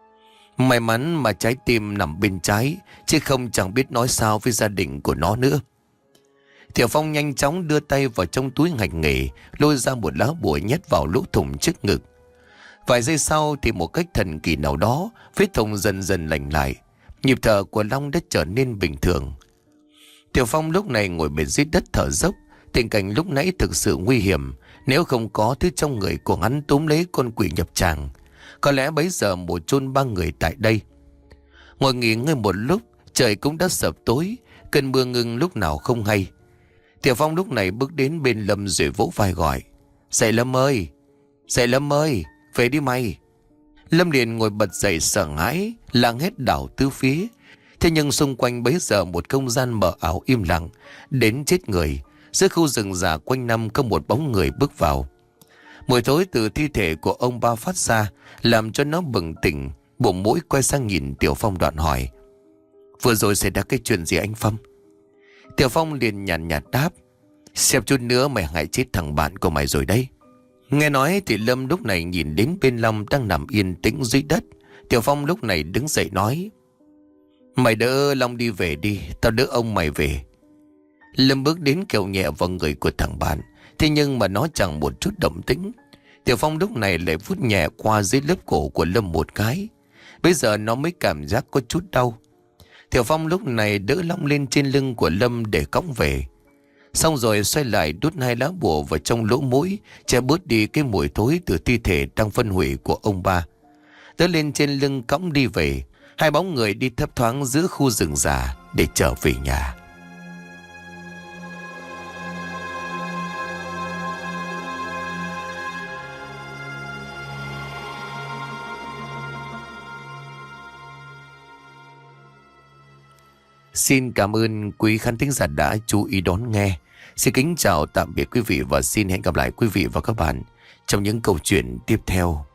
May mắn mà trái tim nằm bên trái, chứ không chẳng biết nói sao với gia đình của nó nữa. Tiểu Phong nhanh chóng đưa tay vào trong túi hành nghề, lôi ra một lá bùa nhét vào lỗ thủng trước ngực. Vài giây sau thì một cách thần kỳ nào đó, vết thủng dần dần lành lại. Nhịp thở của Long đã trở nên bình thường. Tiểu Phong lúc này ngồi bên dưới đất thở dốc. Tình cảnh lúc nãy thực sự nguy hiểm. Nếu không có thứ trong người của hắn túm lấy con quỷ nhập tràng, có lẽ bấy giờ một chôn ba người tại đây. Ngồi nghỉ ngơi một lúc, trời cũng đã sập tối. Cơn mưa ngừng lúc nào không hay. Tiểu Phong lúc này bước đến bên Lâm rồi vỗ vai gọi: Dậy Lâm ơi! Dậy Lâm ơi! Về đi mày! Lâm liền ngồi bật dậy sợ hãi, làng hết đảo tứ phía. Thế nhưng xung quanh bấy giờ một không gian mờ ảo im lặng đến chết người. Giữa khu rừng già quanh năm có một bóng người bước vào. Mùi thối từ thi thể của ông ba phát ra, làm cho nó bừng tỉnh. Bụng mũi quay sang nhìn Tiểu Phong đoạn hỏi: Vừa rồi xảy ra cái chuyện gì anh Phong? Tiểu Phong liền nhàn nhạt đáp: Xem chút nữa mày hại chết thằng bạn của mày rồi đấy. Nghe nói thì Lâm lúc này nhìn đến bên Long đang nằm yên tĩnh dưới đất. Tiểu Phong lúc này đứng dậy nói: Mày đỡ Long đi về đi, tao đỡ ông mày về. Lâm bước đến kêu nhẹ vào người của thằng bạn, thế nhưng mà nó chẳng một chút động tĩnh. Tiểu Phong lúc này lại vuốt nhẹ qua dưới lớp cổ của Lâm một cái. Bây giờ nó mới cảm giác có chút đau. Tiểu Phong lúc này đỡ Long lên trên lưng của Lâm để cõng về. Xong rồi xoay lại đút hai lá bùa vào trong lỗ mũi, che bớt đi cái mùi thối từ thi thể đang phân hủy của ông ba. Đỡ lên trên lưng cõng đi về. Hai bóng người đi thấp thoáng giữa khu rừng già để trở về nhà. Xin cảm ơn quý khán thính giả đã chú ý đón nghe. Xin kính chào tạm biệt quý vị và xin hẹn gặp lại quý vị và các bạn trong những câu chuyện tiếp theo.